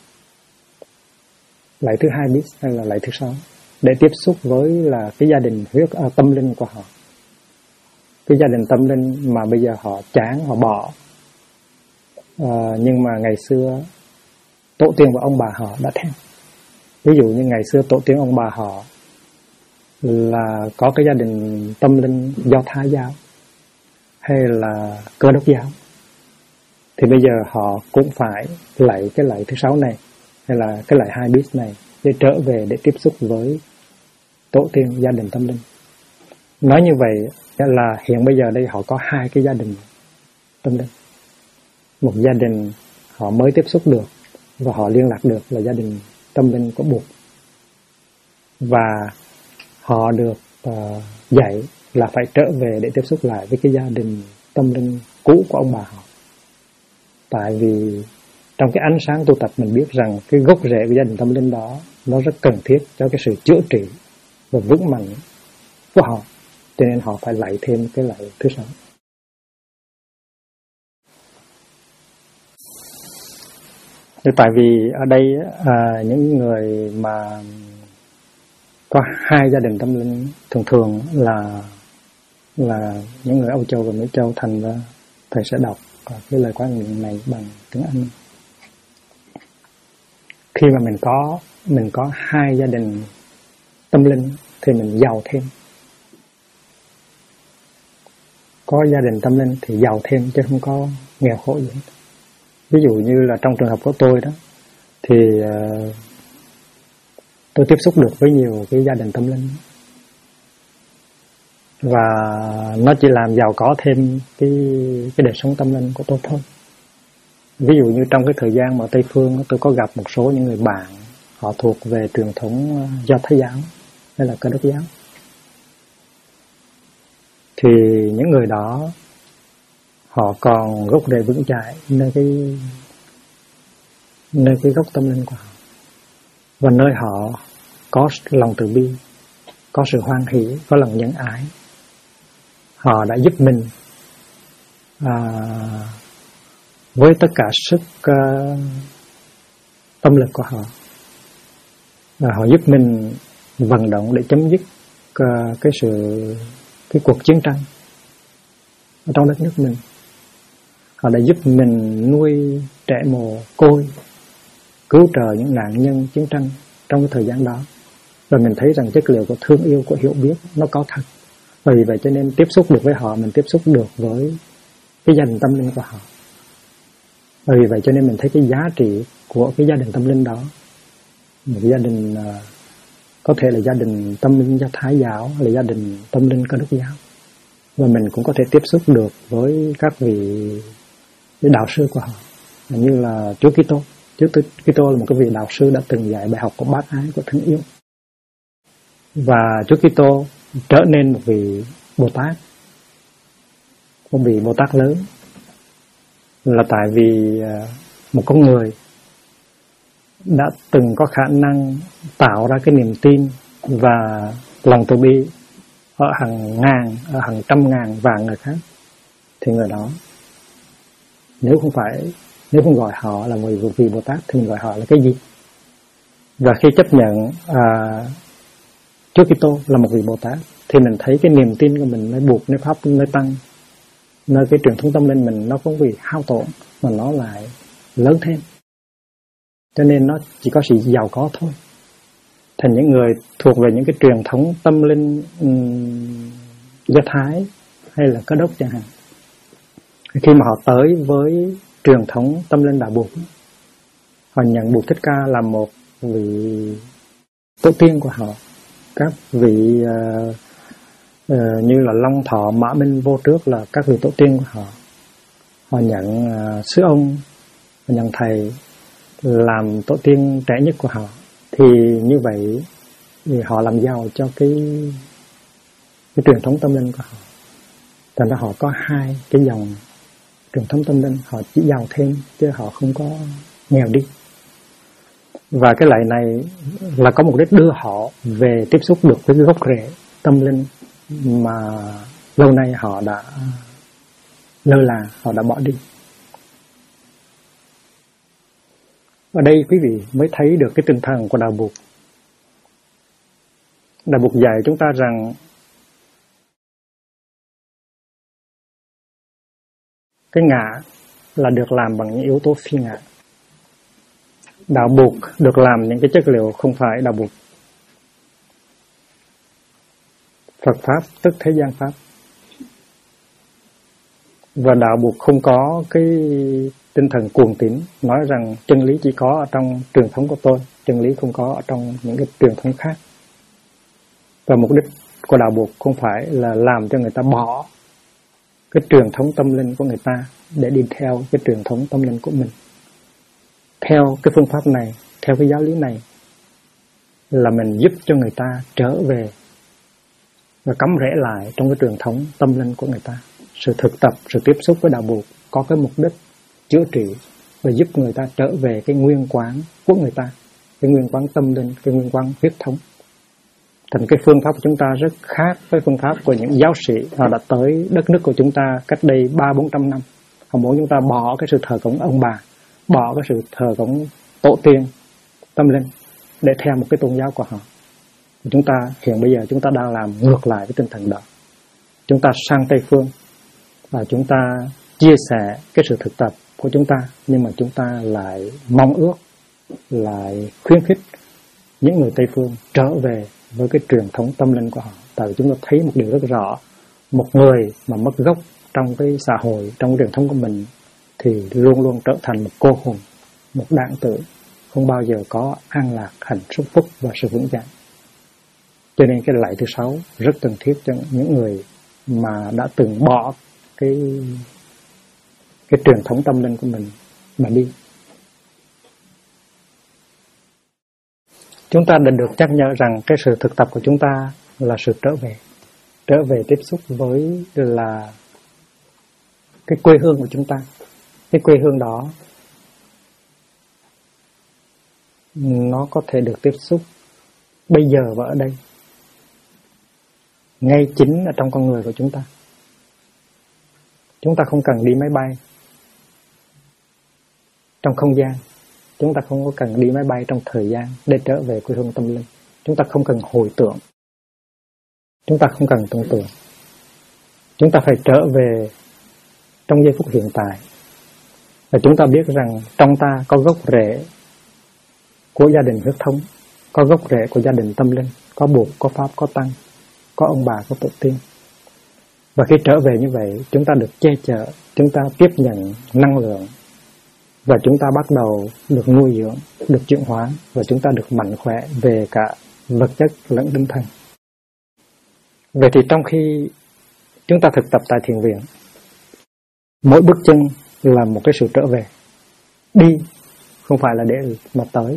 lại thứ 2 bit hay là lại thứ 6, để tiếp xúc với là cái gia đình tâm linh của họ, cái gia đình tâm linh mà bây giờ họ chán, họ bỏ. Nhưng mà ngày xưa tổ tiên và ông bà họ đã theo. Ví dụ như ngày xưa tổ tiên ông bà họ là có cái gia đình tâm linh Do Thái giáo hay là Cơ Đốc giáo, thì bây giờ họ cũng phải lại cái lại thứ 6 này hay là cái lại 2 bit này để trở về để tiếp xúc với tổ tiên gia đình tâm linh. Nói như vậy là hiện bây giờ đây họ có 2 cái gia đình tâm linh. Một gia đình họ mới tiếp xúc được và họ liên lạc được là gia đình tâm linh của Bụt, và họ được dạy là phải trở về để tiếp xúc lại với cái gia đình tâm linh cũ của ông bà họ. Tại vì trong cái ánh sáng tu tập mình biết rằng cái gốc rễ của gia đình tâm linh đó nó rất cần thiết cho cái sự chữa trị và vững mạnh của họ, cho nên họ phải lại thêm cái lại thứ 6. Tại vì ở đây những người mà có 2 gia đình tâm linh thường là những người Âu Châu và Mỹ Châu, thành ra thầy sẽ đọc cái lời quán niệm này bằng tiếng Anh. Khi mà mình có 2 gia đình tâm linh thì mình giàu thêm. Có gia đình tâm linh thì giàu thêm chứ không có nghèo khổ gì hết. Ví dụ như là trong trường hợp của tôi đó, thì tôi tiếp xúc được với nhiều cái gia đình tâm linh, và nó chỉ làm giàu có thêm cái đời sống tâm linh của tôi thôi. Ví dụ như trong cái thời gian mà Tây Phương, tôi có gặp một số những người bạn họ thuộc về truyền thống Do Thái giáo hay là Cơ Đốc giáo, thì những người đó họ còn gốc rễ vững chãi nơi cái gốc tâm linh của họ, và nơi họ có lòng từ bi, có sự hoan hỷ, có lòng nhân ái. Họ đã giúp mình với tất cả sức tâm lực của họ. Họ giúp mình vận động để chấm dứt cái cuộc chiến tranh ở trong đất nước mình. Họ đã giúp mình nuôi trẻ mồ côi, cứu trợ những nạn nhân chiến tranh trong cái thời gian đó. Và mình thấy rằng chất liệu của thương yêu, của hiểu biết nó có thật. Vì vậy cho nên tiếp xúc được với họ, mình tiếp xúc được với cái gia đình tâm linh của họ. Vì vậy cho nên mình thấy cái giá trị của cái gia đình tâm linh đó. Một gia đình có thể là gia đình tâm linh Do Thái giáo, hay là gia đình tâm linh Cơ Đốc giáo. Và mình cũng có thể tiếp xúc được với các vị đạo sư của họ, như là Chúa Kitô. Chúa Kitô là một cái vị đạo sư đã từng dạy bài học của bác ái, của thương yêu. Và Chúa Kitô trở nên một vị Bồ Tát, một vị Bồ Tát lớn, là tại vì một con người đã từng có khả năng tạo ra cái niềm tin và lòng từ bi ở hàng ngàn, ở hàng trăm ngàn vạn người khác, thì người đó nếu không gọi họ là một vị Bồ Tát thì mình gọi họ là cái gì? Và khi chấp nhận Chúa Kitô là một vị Bồ Tát thì mình thấy cái niềm tin của mình, nơi Bụt, nơi Pháp, nơi Tăng, nơi cái truyền thống tâm linh mình, nó không bị hao tổn mà nó lại lớn thêm. Cho nên nó chỉ có sự giàu có thôi. Thành những người thuộc về những cái truyền thống tâm linh Do Thái hay là Cơ Đốc chẳng hạn, khi mà họ tới với truyền thống tâm linh Đạo Bụt, họ nhận Bụt Thích Ca là một vị tổ tiên của họ. Các vị như là Long Thọ, Mã Minh, Vô Trước là các vị tổ tiên của họ. Họ nhận Sư Ông, họ nhận Thầy làm tổ tiên trẻ nhất của họ. Thì như vậy thì họ làm giàu cho cái truyền thống tâm linh của họ. Thành ra họ có 2 cái dòng truyền thống tâm linh, họ chỉ giàu thêm chứ họ không có nghèo đi. Và cái lạy này là có mục đích đưa họ về tiếp xúc được với cái gốc rễ tâm linh mà lâu nay họ đã lơ là, họ đã bỏ đi. Ở đây quý vị mới thấy được cái tinh thần của Đạo Buộc. Đạo Buộc dạy chúng ta rằng cái ngã là được làm bằng những yếu tố phi ngã. Đạo Buộc được làm những cái chất liệu không phải đạo Buộc. Phật Pháp tức thế gian Pháp. Và đạo Buộc không có cái tinh thần cuồng tín, nói rằng chân lý chỉ có ở trong truyền thống của tôi, chân lý không có ở trong những cái truyền thống khác. Và mục đích của đạo Buộc không phải là làm cho người ta bỏ cái truyền thống tâm linh của người ta để đi theo cái truyền thống tâm linh của mình. Theo cái phương pháp này, theo cái giáo lý này là mình giúp cho người ta trở về và cắm rễ lại trong cái truyền thống tâm linh của người ta. Sự thực tập, sự tiếp xúc với đạo Buộc có cái mục đích chữa trị và giúp người ta trở về cái nguyên quán của người ta, cái nguyên quán tâm linh, cái nguyên quán huyết thống. Thành cái phương pháp của chúng ta rất khác với phương pháp của những giáo sĩ họ đã tới đất nước của chúng ta cách đây 300-400 năm. Họ muốn chúng ta bỏ cái sự thờ cúng ông bà, bỏ cái sự thờ cúng tổ tiên tâm linh để theo một cái tôn giáo của họ. Chúng ta hiện bây giờ chúng ta đang làm ngược lại với tinh thần đó. Chúng ta sang Tây phương và chúng ta chia sẻ cái sự thực tập của chúng ta, nhưng mà chúng ta lại mong ước, lại khuyến khích những người Tây phương trở về với cái truyền thống tâm linh của họ. Tại vì chúng ta thấy một điều rất rõ, một người mà mất gốc trong cái xã hội, trong cái truyền thống của mình thì luôn luôn trở thành một cô hồn, một đảng tử, không bao giờ có an lạc, hạnh phúc và sự vững vàng. Cho nên cái lạy thứ 6 rất cần thiết cho những người mà đã từng bỏ cái truyền thống tâm linh của mình mà đi. Chúng ta đã được nhắc nhở rằng cái sự thực tập của chúng ta là sự trở về tiếp xúc với là cái quê hương của chúng ta. Cái quê hương đó nó có thể được tiếp xúc bây giờ và ở đây, ngay chính ở trong con người của chúng ta. Chúng ta không cần đi máy bay trong không gian, chúng ta không có cần đi máy bay trong thời gian để trở về quê hương tâm linh. Chúng ta không cần hồi tưởng, chúng ta không cần tưởng tượng. Chúng ta phải trở về trong giây phút hiện tại. Và chúng ta biết rằng trong ta có gốc rễ của gia đình huyết thống, có gốc rễ của gia đình tâm linh, có Buộc, có Pháp, có Tăng, có ông bà, có tổ tiên. Và khi trở về như vậy, chúng ta được che chở, chúng ta tiếp nhận năng lượng và chúng ta bắt đầu được nuôi dưỡng, được chuyển hóa và chúng ta được mạnh khỏe về cả vật chất lẫn tinh thần. Vậy thì trong khi chúng ta thực tập tại thiền viện, mỗi bước chân là một cái sự trở về. Đi không phải là để mà tới.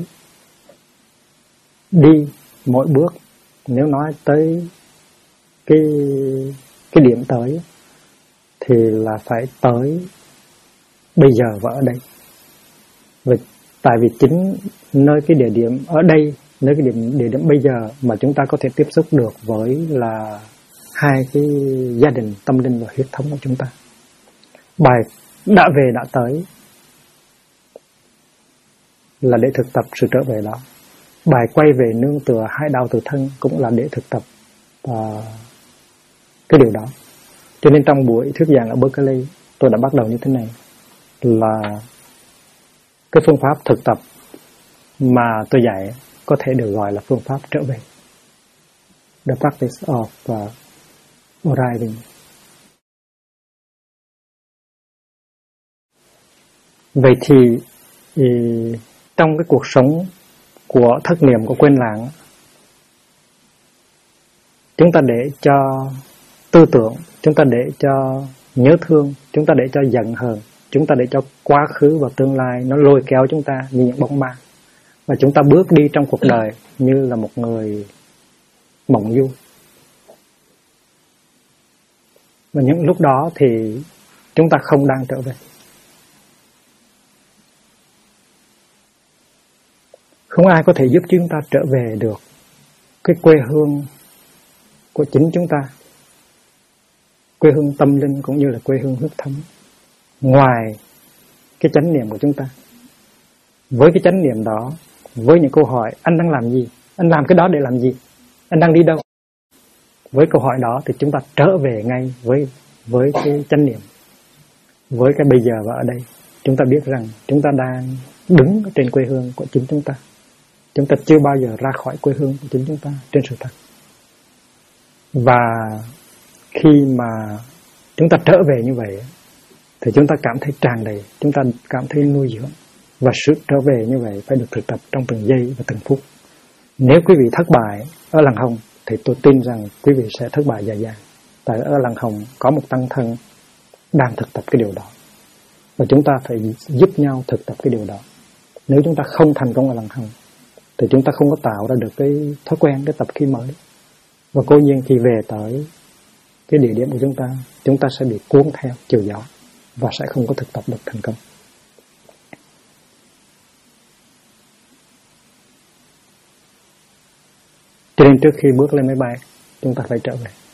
Đi mỗi bước, nếu nói tới cái điểm tới thì là phải tới bây giờ và ở đây. Và tại vì chính nơi cái địa điểm ở đây, nơi cái địa điểm bây giờ mà chúng ta có thể tiếp xúc được với là hai cái gia đình tâm linh và huyết thống của chúng ta. Bài đã về đã tới là để thực tập sự trở về đó. Bài quay về nương tựa hai đạo tự thân cũng là để thực tập cái điều đó. Cho nên trong buổi thuyết giảng ở Berkeley, tôi đã bắt đầu như thế này, là cái phương pháp thực tập mà tôi dạy có thể được gọi là phương pháp trở về. The practice of arriving. Vậy thì trong cái cuộc sống của thất niệm, của quên lãng, chúng ta để cho tư tưởng, chúng ta để cho nhớ thương, chúng ta để cho giận hờn, chúng ta để cho quá khứ và tương lai nó lôi kéo chúng ta như những bóng ma. Và chúng ta bước đi trong cuộc đời như là một người mộng du. Và những lúc đó thì chúng ta không đang trở về. Không ai có thể giúp chúng ta trở về được cái quê hương của chính chúng ta, quê hương tâm linh cũng như là quê hương huyết thống, ngoài cái chánh niệm của chúng ta. Với cái chánh niệm đó, với những câu hỏi anh đang làm gì, anh làm cái đó để làm gì, anh đang đi đâu, với câu hỏi đó thì chúng ta trở về ngay với cái chánh niệm, với cái bây giờ và ở đây. Chúng ta biết rằng chúng ta đang đứng trên quê hương của chính chúng ta. Chúng ta chưa bao giờ ra khỏi quê hương của chính chúng ta trên sự thật. Và khi mà chúng ta trở về như vậy thì chúng ta cảm thấy tràn đầy, chúng ta cảm thấy nuôi dưỡng. Và sự trở về như vậy phải được thực tập trong từng giây và từng phút. Nếu quý vị thất bại ở Lăng Hồng thì tôi tin rằng quý vị sẽ thất bại dài dài. Tại ở Lăng Hồng có một tăng thân đang thực tập cái điều đó. Và chúng ta phải giúp nhau thực tập cái điều đó. Nếu chúng ta không thành công ở Lăng Hồng thì chúng ta không có tạo ra được cái thói quen, cái tập khí mới. Và cố nhiên khi về tới cái địa điểm của chúng ta sẽ bị cuốn theo chiều gió và sẽ không có thực tập được thành công. Cho nên trước khi bước lên máy bay, chúng ta phải trở về.